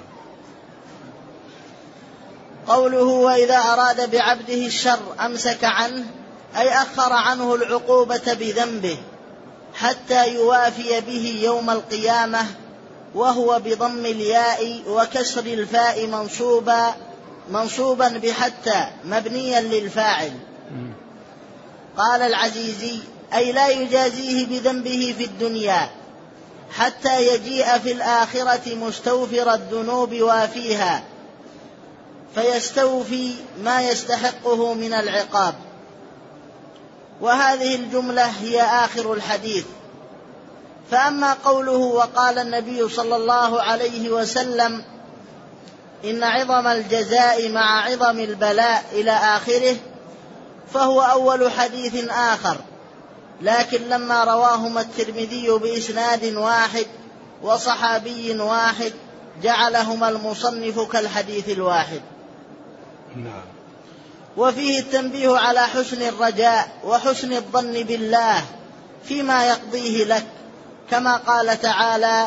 Speaker 2: قوله: وإذا أراد بعبده الشر أمسك عنه، أي أخر عنه العقوبة بذنبه حتى يوافي به يوم القيامة، وهو بضم الياء وكسر الفاء منصوبا بحتى مبنيا للفاعل. قال العزيزي: أي لا يجازيه بذنبه في الدنيا حتى يجيء في الآخرة مستوفر الذنوب وافيها، فيستوفي ما يستحقه من العقاب. وهذه الجملة هي آخر الحديث. فأما قوله: وقال النبي صلى الله عليه وسلم: إن عظم الجزاء مع عظم البلاء إلى آخره، فهو أول حديث آخر، لكن لما رواهما الترمذي بإسناد واحد وصحابي واحد جعلهما المصنف كالحديث الواحد.
Speaker 1: نعم.
Speaker 2: وفيه التنبيه على حسن الرجاء وحسن الظن بالله فيما يقضيه لك، كما قال تعالى: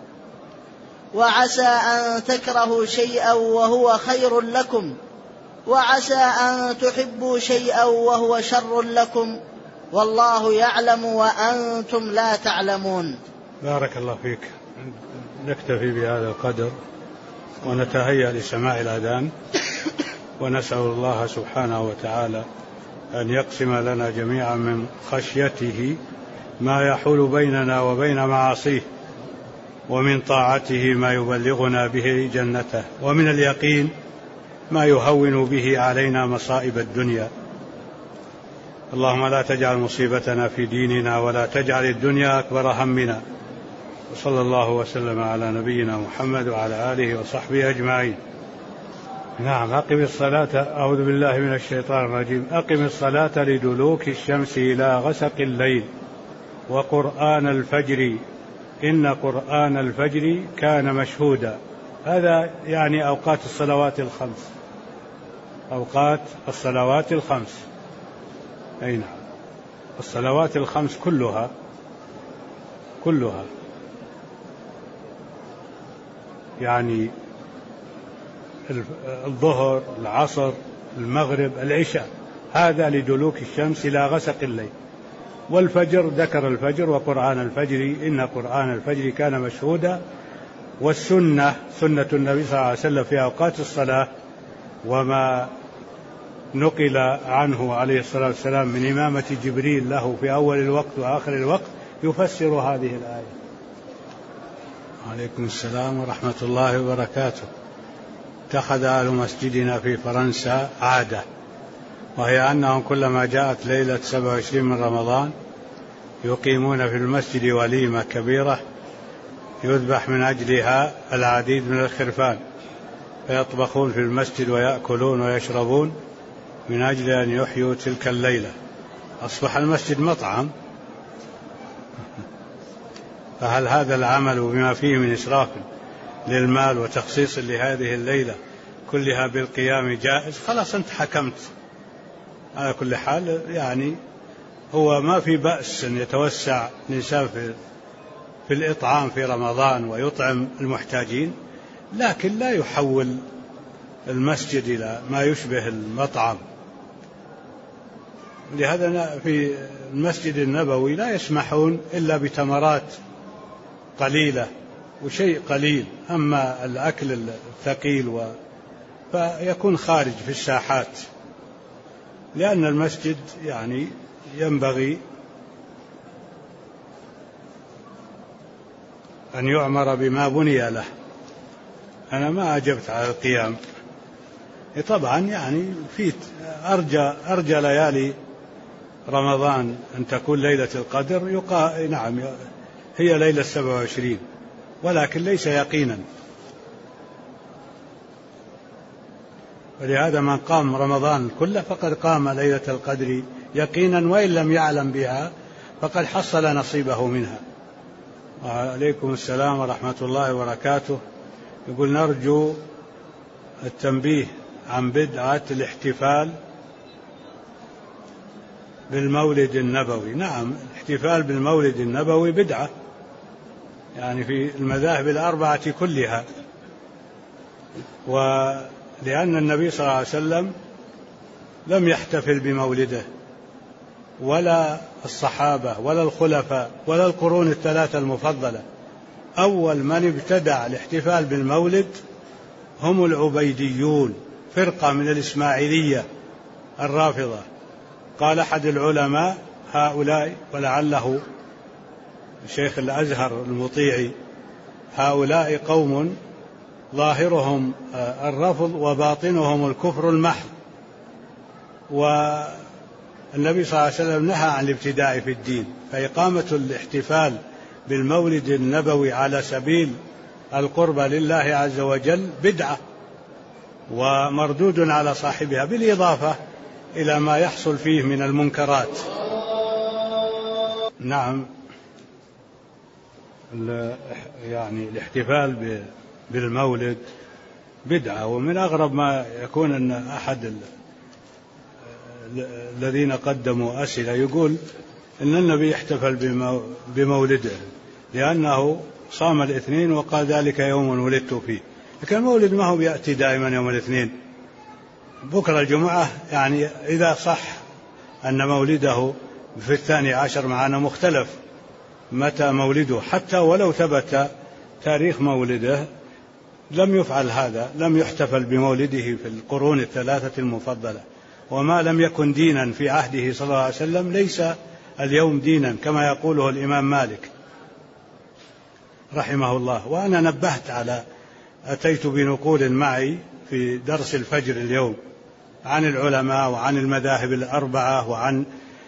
Speaker 2: وعسى أن تكرهوا شيئا وهو خير لكم، وعسى أن تحبوا شيئا وهو شر لكم، والله يعلم وأنتم لا تعلمون.
Speaker 1: بارك الله فيك. نكتفي بهذا القدر ونتهيأ لسماع الأذان، ونسأل الله سبحانه وتعالى أن يقسم لنا جميعا من خشيته ما يحول بيننا وبين معاصيه، ومن طاعته ما يبلغنا به جنته، ومن اليقين ما يهون به علينا مصائب الدنيا. اللهم لا تجعل مصيبتنا في ديننا، ولا تجعل الدنيا أكبر همنا. وصلى الله وسلم على نبينا محمد وعلى آله وصحبه أجمعين. نعم. أقم الصلاة. أعوذ بالله من الشيطان الرجيم. أقم الصلاة لدلوك الشمس إلى غسق الليل وقرآن الفجر إن قرآن الفجر كان مشهودا. هذا يعني أوقات الصلوات الخمس، أوقات الصلوات الخمس. أي نعم، الصلوات الخمس كلها يعني الظهر، العصر، المغرب، العشاء، هذا لدلوك الشمس إلى غسق الليل. والفجر ذكر الفجر وقرآن الفجر إن قرآن الفجر كان مشهودا. والسنة سنة النبي صلى الله عليه وسلم في أوقات الصلاة، وما نقل عنه عليه الصلاة والسلام من إمامة جبريل له في أول الوقت وآخر الوقت يفسر هذه الآية. عليكم السلام ورحمة الله وبركاته. اتخذ أهل مسجدنا في فرنسا عادة، وهي أنهم كلما جاءت ليلة 27 من رمضان يقيمون في المسجد وليمة كبيرة يذبح من أجلها العديد من الخرفان، فيطبخون في المسجد ويأكلون ويشربون من أجل أن يحيوا تلك الليلة. أصبح المسجد مطعم. فهل هذا العمل بما فيه من إسراف للمال وتخصيص لهذه الليلة كلها بالقيام جائز؟ خلاص أنت حكمت. على كل حال يعني هو ما في بأس أن يتوسع الإنسان في الإطعام في رمضان ويطعم المحتاجين، لكن لا يحول المسجد إلى ما يشبه المطعم. لهذا في المسجد النبوي لا يسمحون إلا بتمرات قليلة وشيء قليل، أما الأكل الثقيل فيكون خارج في الساحات، لأن المسجد يعني ينبغي أن يعمر بما بني له. أنا ما أجبت على القيام. طبعا يعني في أرجى ليالي رمضان أن تكون ليلة القدر، نعم هي ليلة 27، ولكن ليس يقينا. ولهذا من قام رمضان كله فقد قام ليلة القدر يقينا، وإن لم يعلم بها فقد حصل نصيبه منها. وعليكم السلام ورحمة الله وبركاته. يقول نرجو التنبيه عن بدعة الاحتفال بالمولد النبوي. نعم، الاحتفال بالمولد النبوي بدعة، يعني في المذاهب الأربعة كلها، ولأن النبي صلى الله عليه وسلم لم يحتفل بمولده، ولا الصحابة ولا الخلفاء ولا القرون الثلاثة المفضلة. أول من ابتدع الاحتفال بالمولد هم العبيديون، فرقة من الإسماعيلية الرافضة. قال أحد العلماء هؤلاء، ولعله الشيخ الأزهر المطيعي، هؤلاء قوم ظاهرهم الرفض وباطنهم الكفر المحض. والنبي صلى الله عليه وسلم نهى عن الابتداع في الدين، فإقامة الاحتفال بالمولد النبوي على سبيل القربى لله عز وجل بدعة ومردود على صاحبها، بالإضافة إلى ما يحصل فيه من المنكرات. نعم، يعني الاحتفال بالمولد بدعة. ومن أغرب ما يكون أن أحد الذين قدموا أسئلة يقول أن النبي احتفل بمولده لأنه صام الاثنين وقال ذلك يوم ولدت فيه. لكن المولد ما هو يأتي دائما يوم الاثنين، بكرة الجمعة، يعني إذا صح أن مولده في 12 معنا مختلف متى مولده، حتى ولو ثبت تاريخ مولده لم يفعل هذا، لم يحتفل بمولده في القرون الثلاثة المفضلة. وما لم يكن دينا في عهده صلى الله عليه وسلم ليس اليوم دينا، كما يقوله الإمام مالك رحمه الله. وأنا نبهت أتيت بنقول معي في درس الفجر اليوم عن العلماء وعن المذاهب الأربعة وعن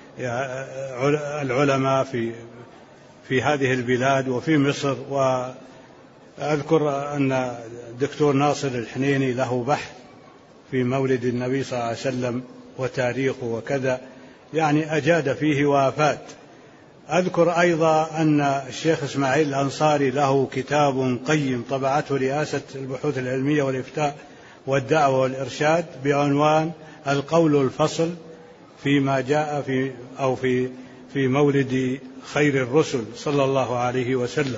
Speaker 1: العلماء في هذه البلاد وفي مصر. وأذكر أن الدكتور ناصر الحنيني له بحث في مولد النبي صلى الله عليه وسلم وتاريخه وكذا، يعني أجاد فيه وافاد. أذكر أيضا أن الشيخ إسماعيل الأنصاري له كتاب قيم طبعته رئاسة البحوث العلمية والإفتاء والدعوة والإرشاد بعنوان القول الفصل فيما جاء في مولد خير الرسل صلى الله عليه وسلم.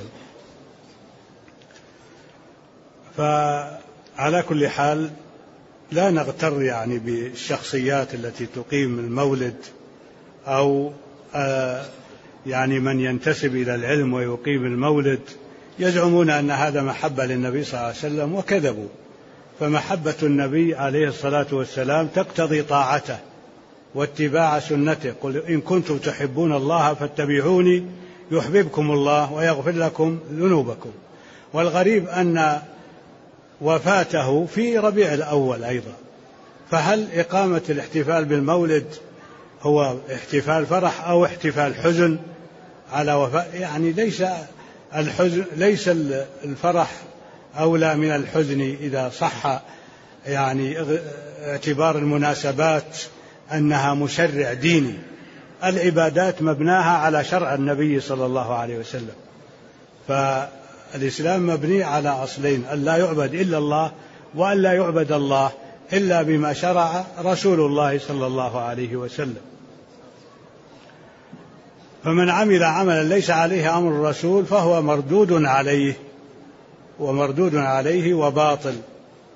Speaker 1: فعلى كل حال لا نغتر يعني بالشخصيات التي تقيم المولد، أو يعني من ينتسب إلى العلم ويقيم المولد يزعمون أن هذا محبة للنبي صلى الله عليه وسلم، وكذبوا. فمحبة النبي عليه الصلاة والسلام تقتضي طاعته واتباع سنته. قل إن كنتم تحبون الله فاتبعوني يحببكم الله ويغفر لكم ذنوبكم. والغريب أن وفاته في ربيع الأول أيضا. فهل إقامة الاحتفال بالمولد هو احتفال فرح أو احتفال حزن على وفاة؟ يعني ليس الفرح أولى من الحزن إذا صح يعني اعتبار المناسبات أنها مشرع ديني. العبادات مبناها على شرع النبي صلى الله عليه وسلم. فالإسلام مبني على أصلين: أن لا يعبد إلا الله، وأن لا يعبد الله إلا بما شرع رسول الله صلى الله عليه وسلم. فمن عمل عملا ليس عليه أمر الرسول فهو مردود عليه وباطل.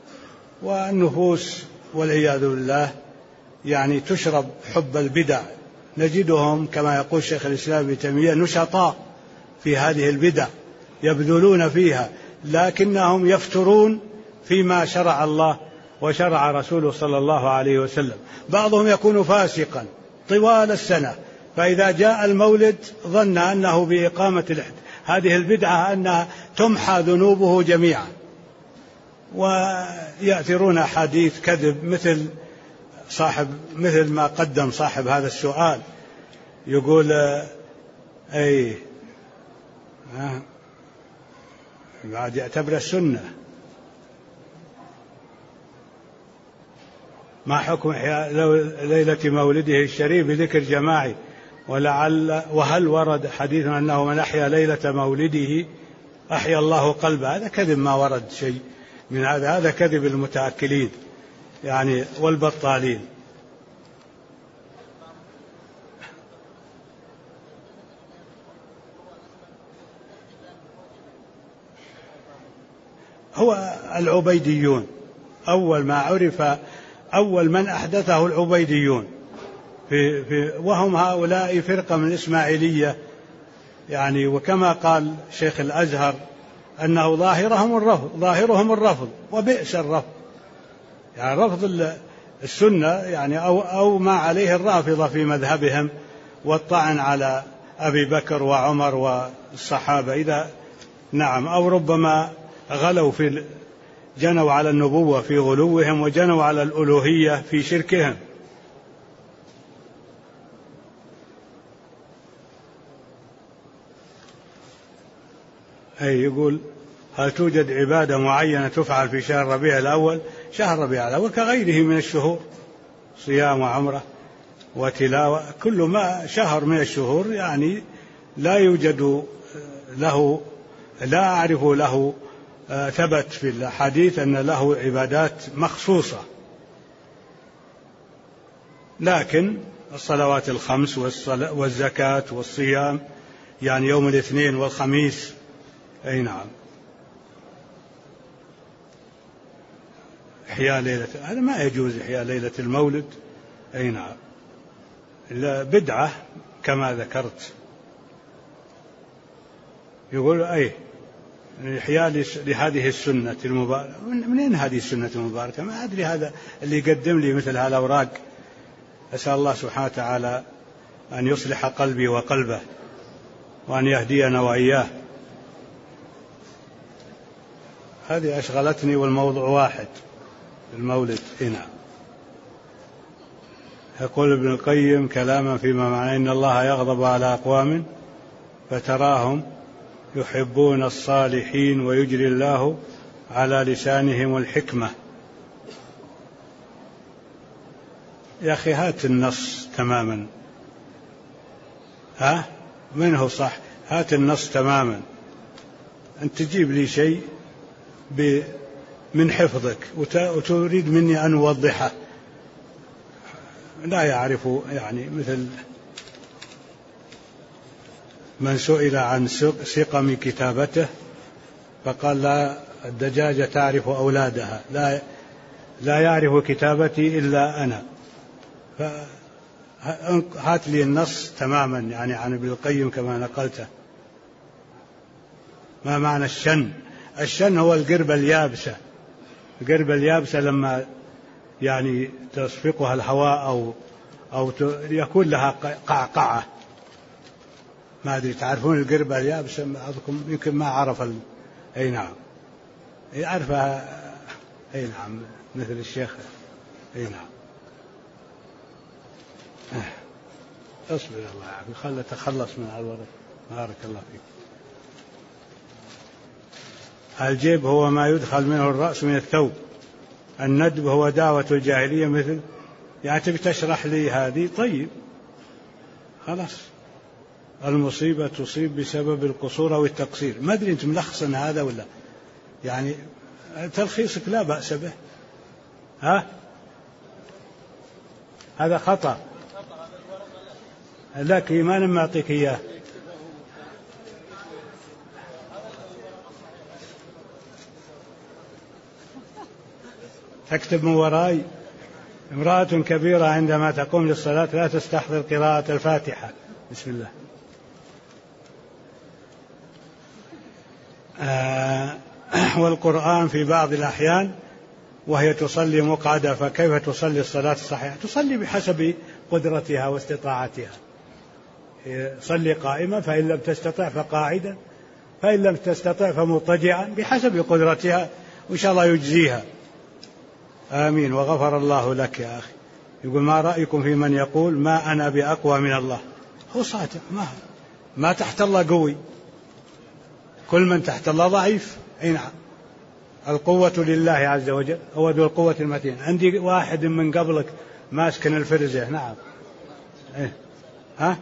Speaker 1: والنفوس والعياذ بالله يعني تشرب حب البدع نجدهم كما يقول شيخ الإسلام ابن تيمية نشطاء في هذه البدع يبذلون فيها، لكنهم يفترون فيما شرع الله وشرع رسوله صلى الله عليه وسلم. بعضهم يكون فاسقا طوال السنة، فإذا جاء المولد ظن أنه بإقامة هذه البدعة أنها تمحى ذنوبه جميعا، ويأثرون حديث كذب مثل ما قدم صاحب هذا السؤال، يقول بعد يعتبر السنة ما حكم ليلة مولده الشريف بذكر جماعي، وهل ورد حديث أنه من أحيا ليلة مولده أحيا الله قلبه؟ هذا كذب، ما ورد شيء من هذا كذب المتأكلين يعني والبطالين. هو العبيديون أول ما عرف، أول من أحدثه العبيديون وهم هؤلاء فرقة من الإسماعيلية يعني. وكما قال شيخ الأزهر أنه ظاهرهم الرفض وبئس الرفض، يعني رفض السنة يعني أو ما عليه الرافضة في مذهبهم، والطعن على أبي بكر وعمر والصحابة إذا نعم، أو ربما غلوا جنوا على النبوة في غلوهم، وجنوا على الألوهية في شركهم. يقول هل توجد عبادة معينة تفعل في شهر ربيع الأول؟ شهر ربيع الأول كغيره من الشهور، صيام وعمرة وتلاوة، كل ما شهر من الشهور يعني لا يوجد له، لا أعرف له ثبت في الحديث أن له عبادات مخصوصة، لكن الصلوات الخمس والزكاة والصيام يعني يوم الاثنين والخميس. أي نعم. إحياء ليلة، هذا ما يجوز إحياء ليلة المولد. أي نعم، بدعة كما ذكرت. يقول إحياء لهذه السنة المباركة. منين هذه السنة المباركة؟ ما أدري، هذا اللي يقدم لي مثل هالأوراق. أسأل الله سبحانه وتعالى أن يصلح قلبي وقلبه وأن يهدينا وإياه. هذه أشغلتني، والموضوع واحد، المولد. هنا يقول ابن القيم كلاما فيما معناه إن الله يغضب على أقوام فتراهم يحبون الصالحين ويجري الله على لسانهم الحكمة. يا أخي هات النص تماما، منه صح، هات النص تماما. أنت تجيب لي شيء من حفظك وتريد مني أن أوضحه، لا يعرف يعني. مثل من سئل عن سقم كتابته فقال لا، الدجاجة تعرف أولادها، لا يعرف كتابتي إلا أنا. هات لي النص تماما يعني عن ابن القيم كما نقلته. ما معنى الشن؟ الشن هو القربة اليابسة. القربة اليابسة لما يعني تصفقها الهواء أو يكون لها قعقعة. ما أدري تعرفون القربة اليابسة؟ بعضكم يمكن ما عرف أي نعم يعرفها. أي نعم، مثل الشيخ. أي نعم. اصبر الله يعافيك، خلنا تخلص من الورق. بارك الله فيك. الجيب هو ما يدخل منه الرأس من الثوب. الندب هو دعوة الجاهلية مثل، يعني تبي تشرح لي هذه؟ طيب خلاص. المصيبة تصيب بسبب القصور أو التقصير. ما أدري أنت ملخصن هذا ولا يعني تلخيصك لا بأس به. هذا خطأ لك، ما لم أعطيك إياه. تكتب من وراي. امرأة كبيرة عندما تقوم للصلاة لا تستحضر قراءة الفاتحة. بسم الله. والقرآن في بعض الأحيان وهي تصلي مقعدة، فكيف تصلي الصلاة الصحيحة؟ تصلي بحسب قدرتها واستطاعتها. صلي قائمة، فإن لم تستطع فقاعدا، فإن لم تستطع فمضطجعا، بحسب قدرتها، وإن شاء الله يجزيها. آمين. وغفر الله لك يا أخي. يقول ما رأيكم في من يقول ما أنا بأقوى من الله؟ هو صادق، ما تحت الله قوي، كل من تحت الله ضعيف. أي نعم، القوة لله عز وجل، هو ذو القوة المتين. عندي واحد من قبلك ماسكن الفرزة. نعم. إيه؟ ها؟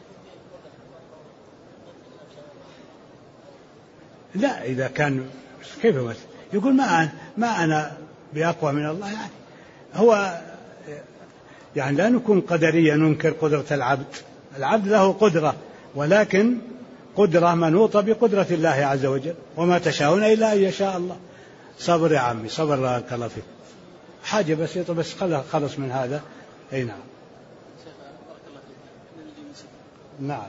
Speaker 1: لا، إذا كان كيف يقول ما أنا بأقوى من الله، يعني هو يعني لا نكون قدريا ننكر قدرة العبد. العبد له قدرة، ولكن قدرة منوطة بقدرة الله عز وجل، وما تشاءون إلا أن يشاء الله. صبر يا عمي، صبر لك الله فيك. حاجة بسيطة بس خلص من هذا. أي نعم. نعم.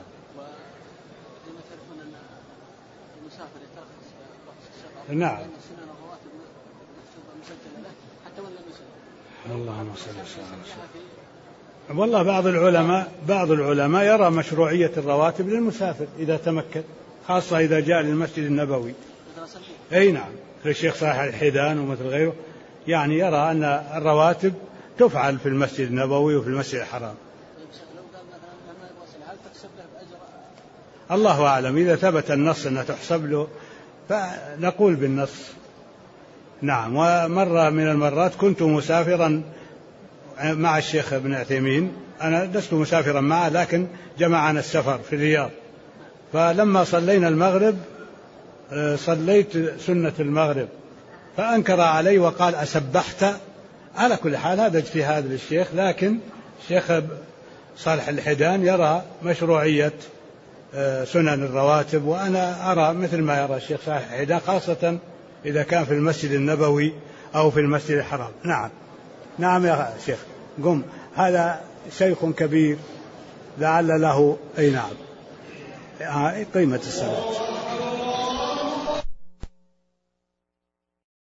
Speaker 1: نعم. اللهم صل وسلم. والله بعض العلماء يرى مشروعية الرواتب للمسافر إذا تمكن، خاصة إذا جاء للمسجد النبوي. أي نعم، الشيخ صالح الحيدان ومثل غيره يعني يرى أن الرواتب تفعل في المسجد النبوي وفي المسجد الحرام. الله أعلم، إذا ثبت النص أن تحسب له فنقول بالنص. نعم. ومرة من المرات كنت مسافرا مع الشيخ ابن عثيمين، أنا لست مسافرا معه لكن جمعنا السفر في الرياض، فلما صلينا المغرب صليت سنة المغرب، فأنكر علي وقال أسبحت. على كل حال هذا اجتهاد للشيخ، لكن الشيخ صالح الحيدان يرى مشروعية سنن الرواتب، وأنا أرى مثل ما يرى الشيخ صالح الحيدان، خاصة إذا كان في المسجد النبوي أو في المسجد الحرام. نعم. نعم يا شيخ، قم، هذا شيخ كبير لعل له. أي نعم، قيمة الصلاة.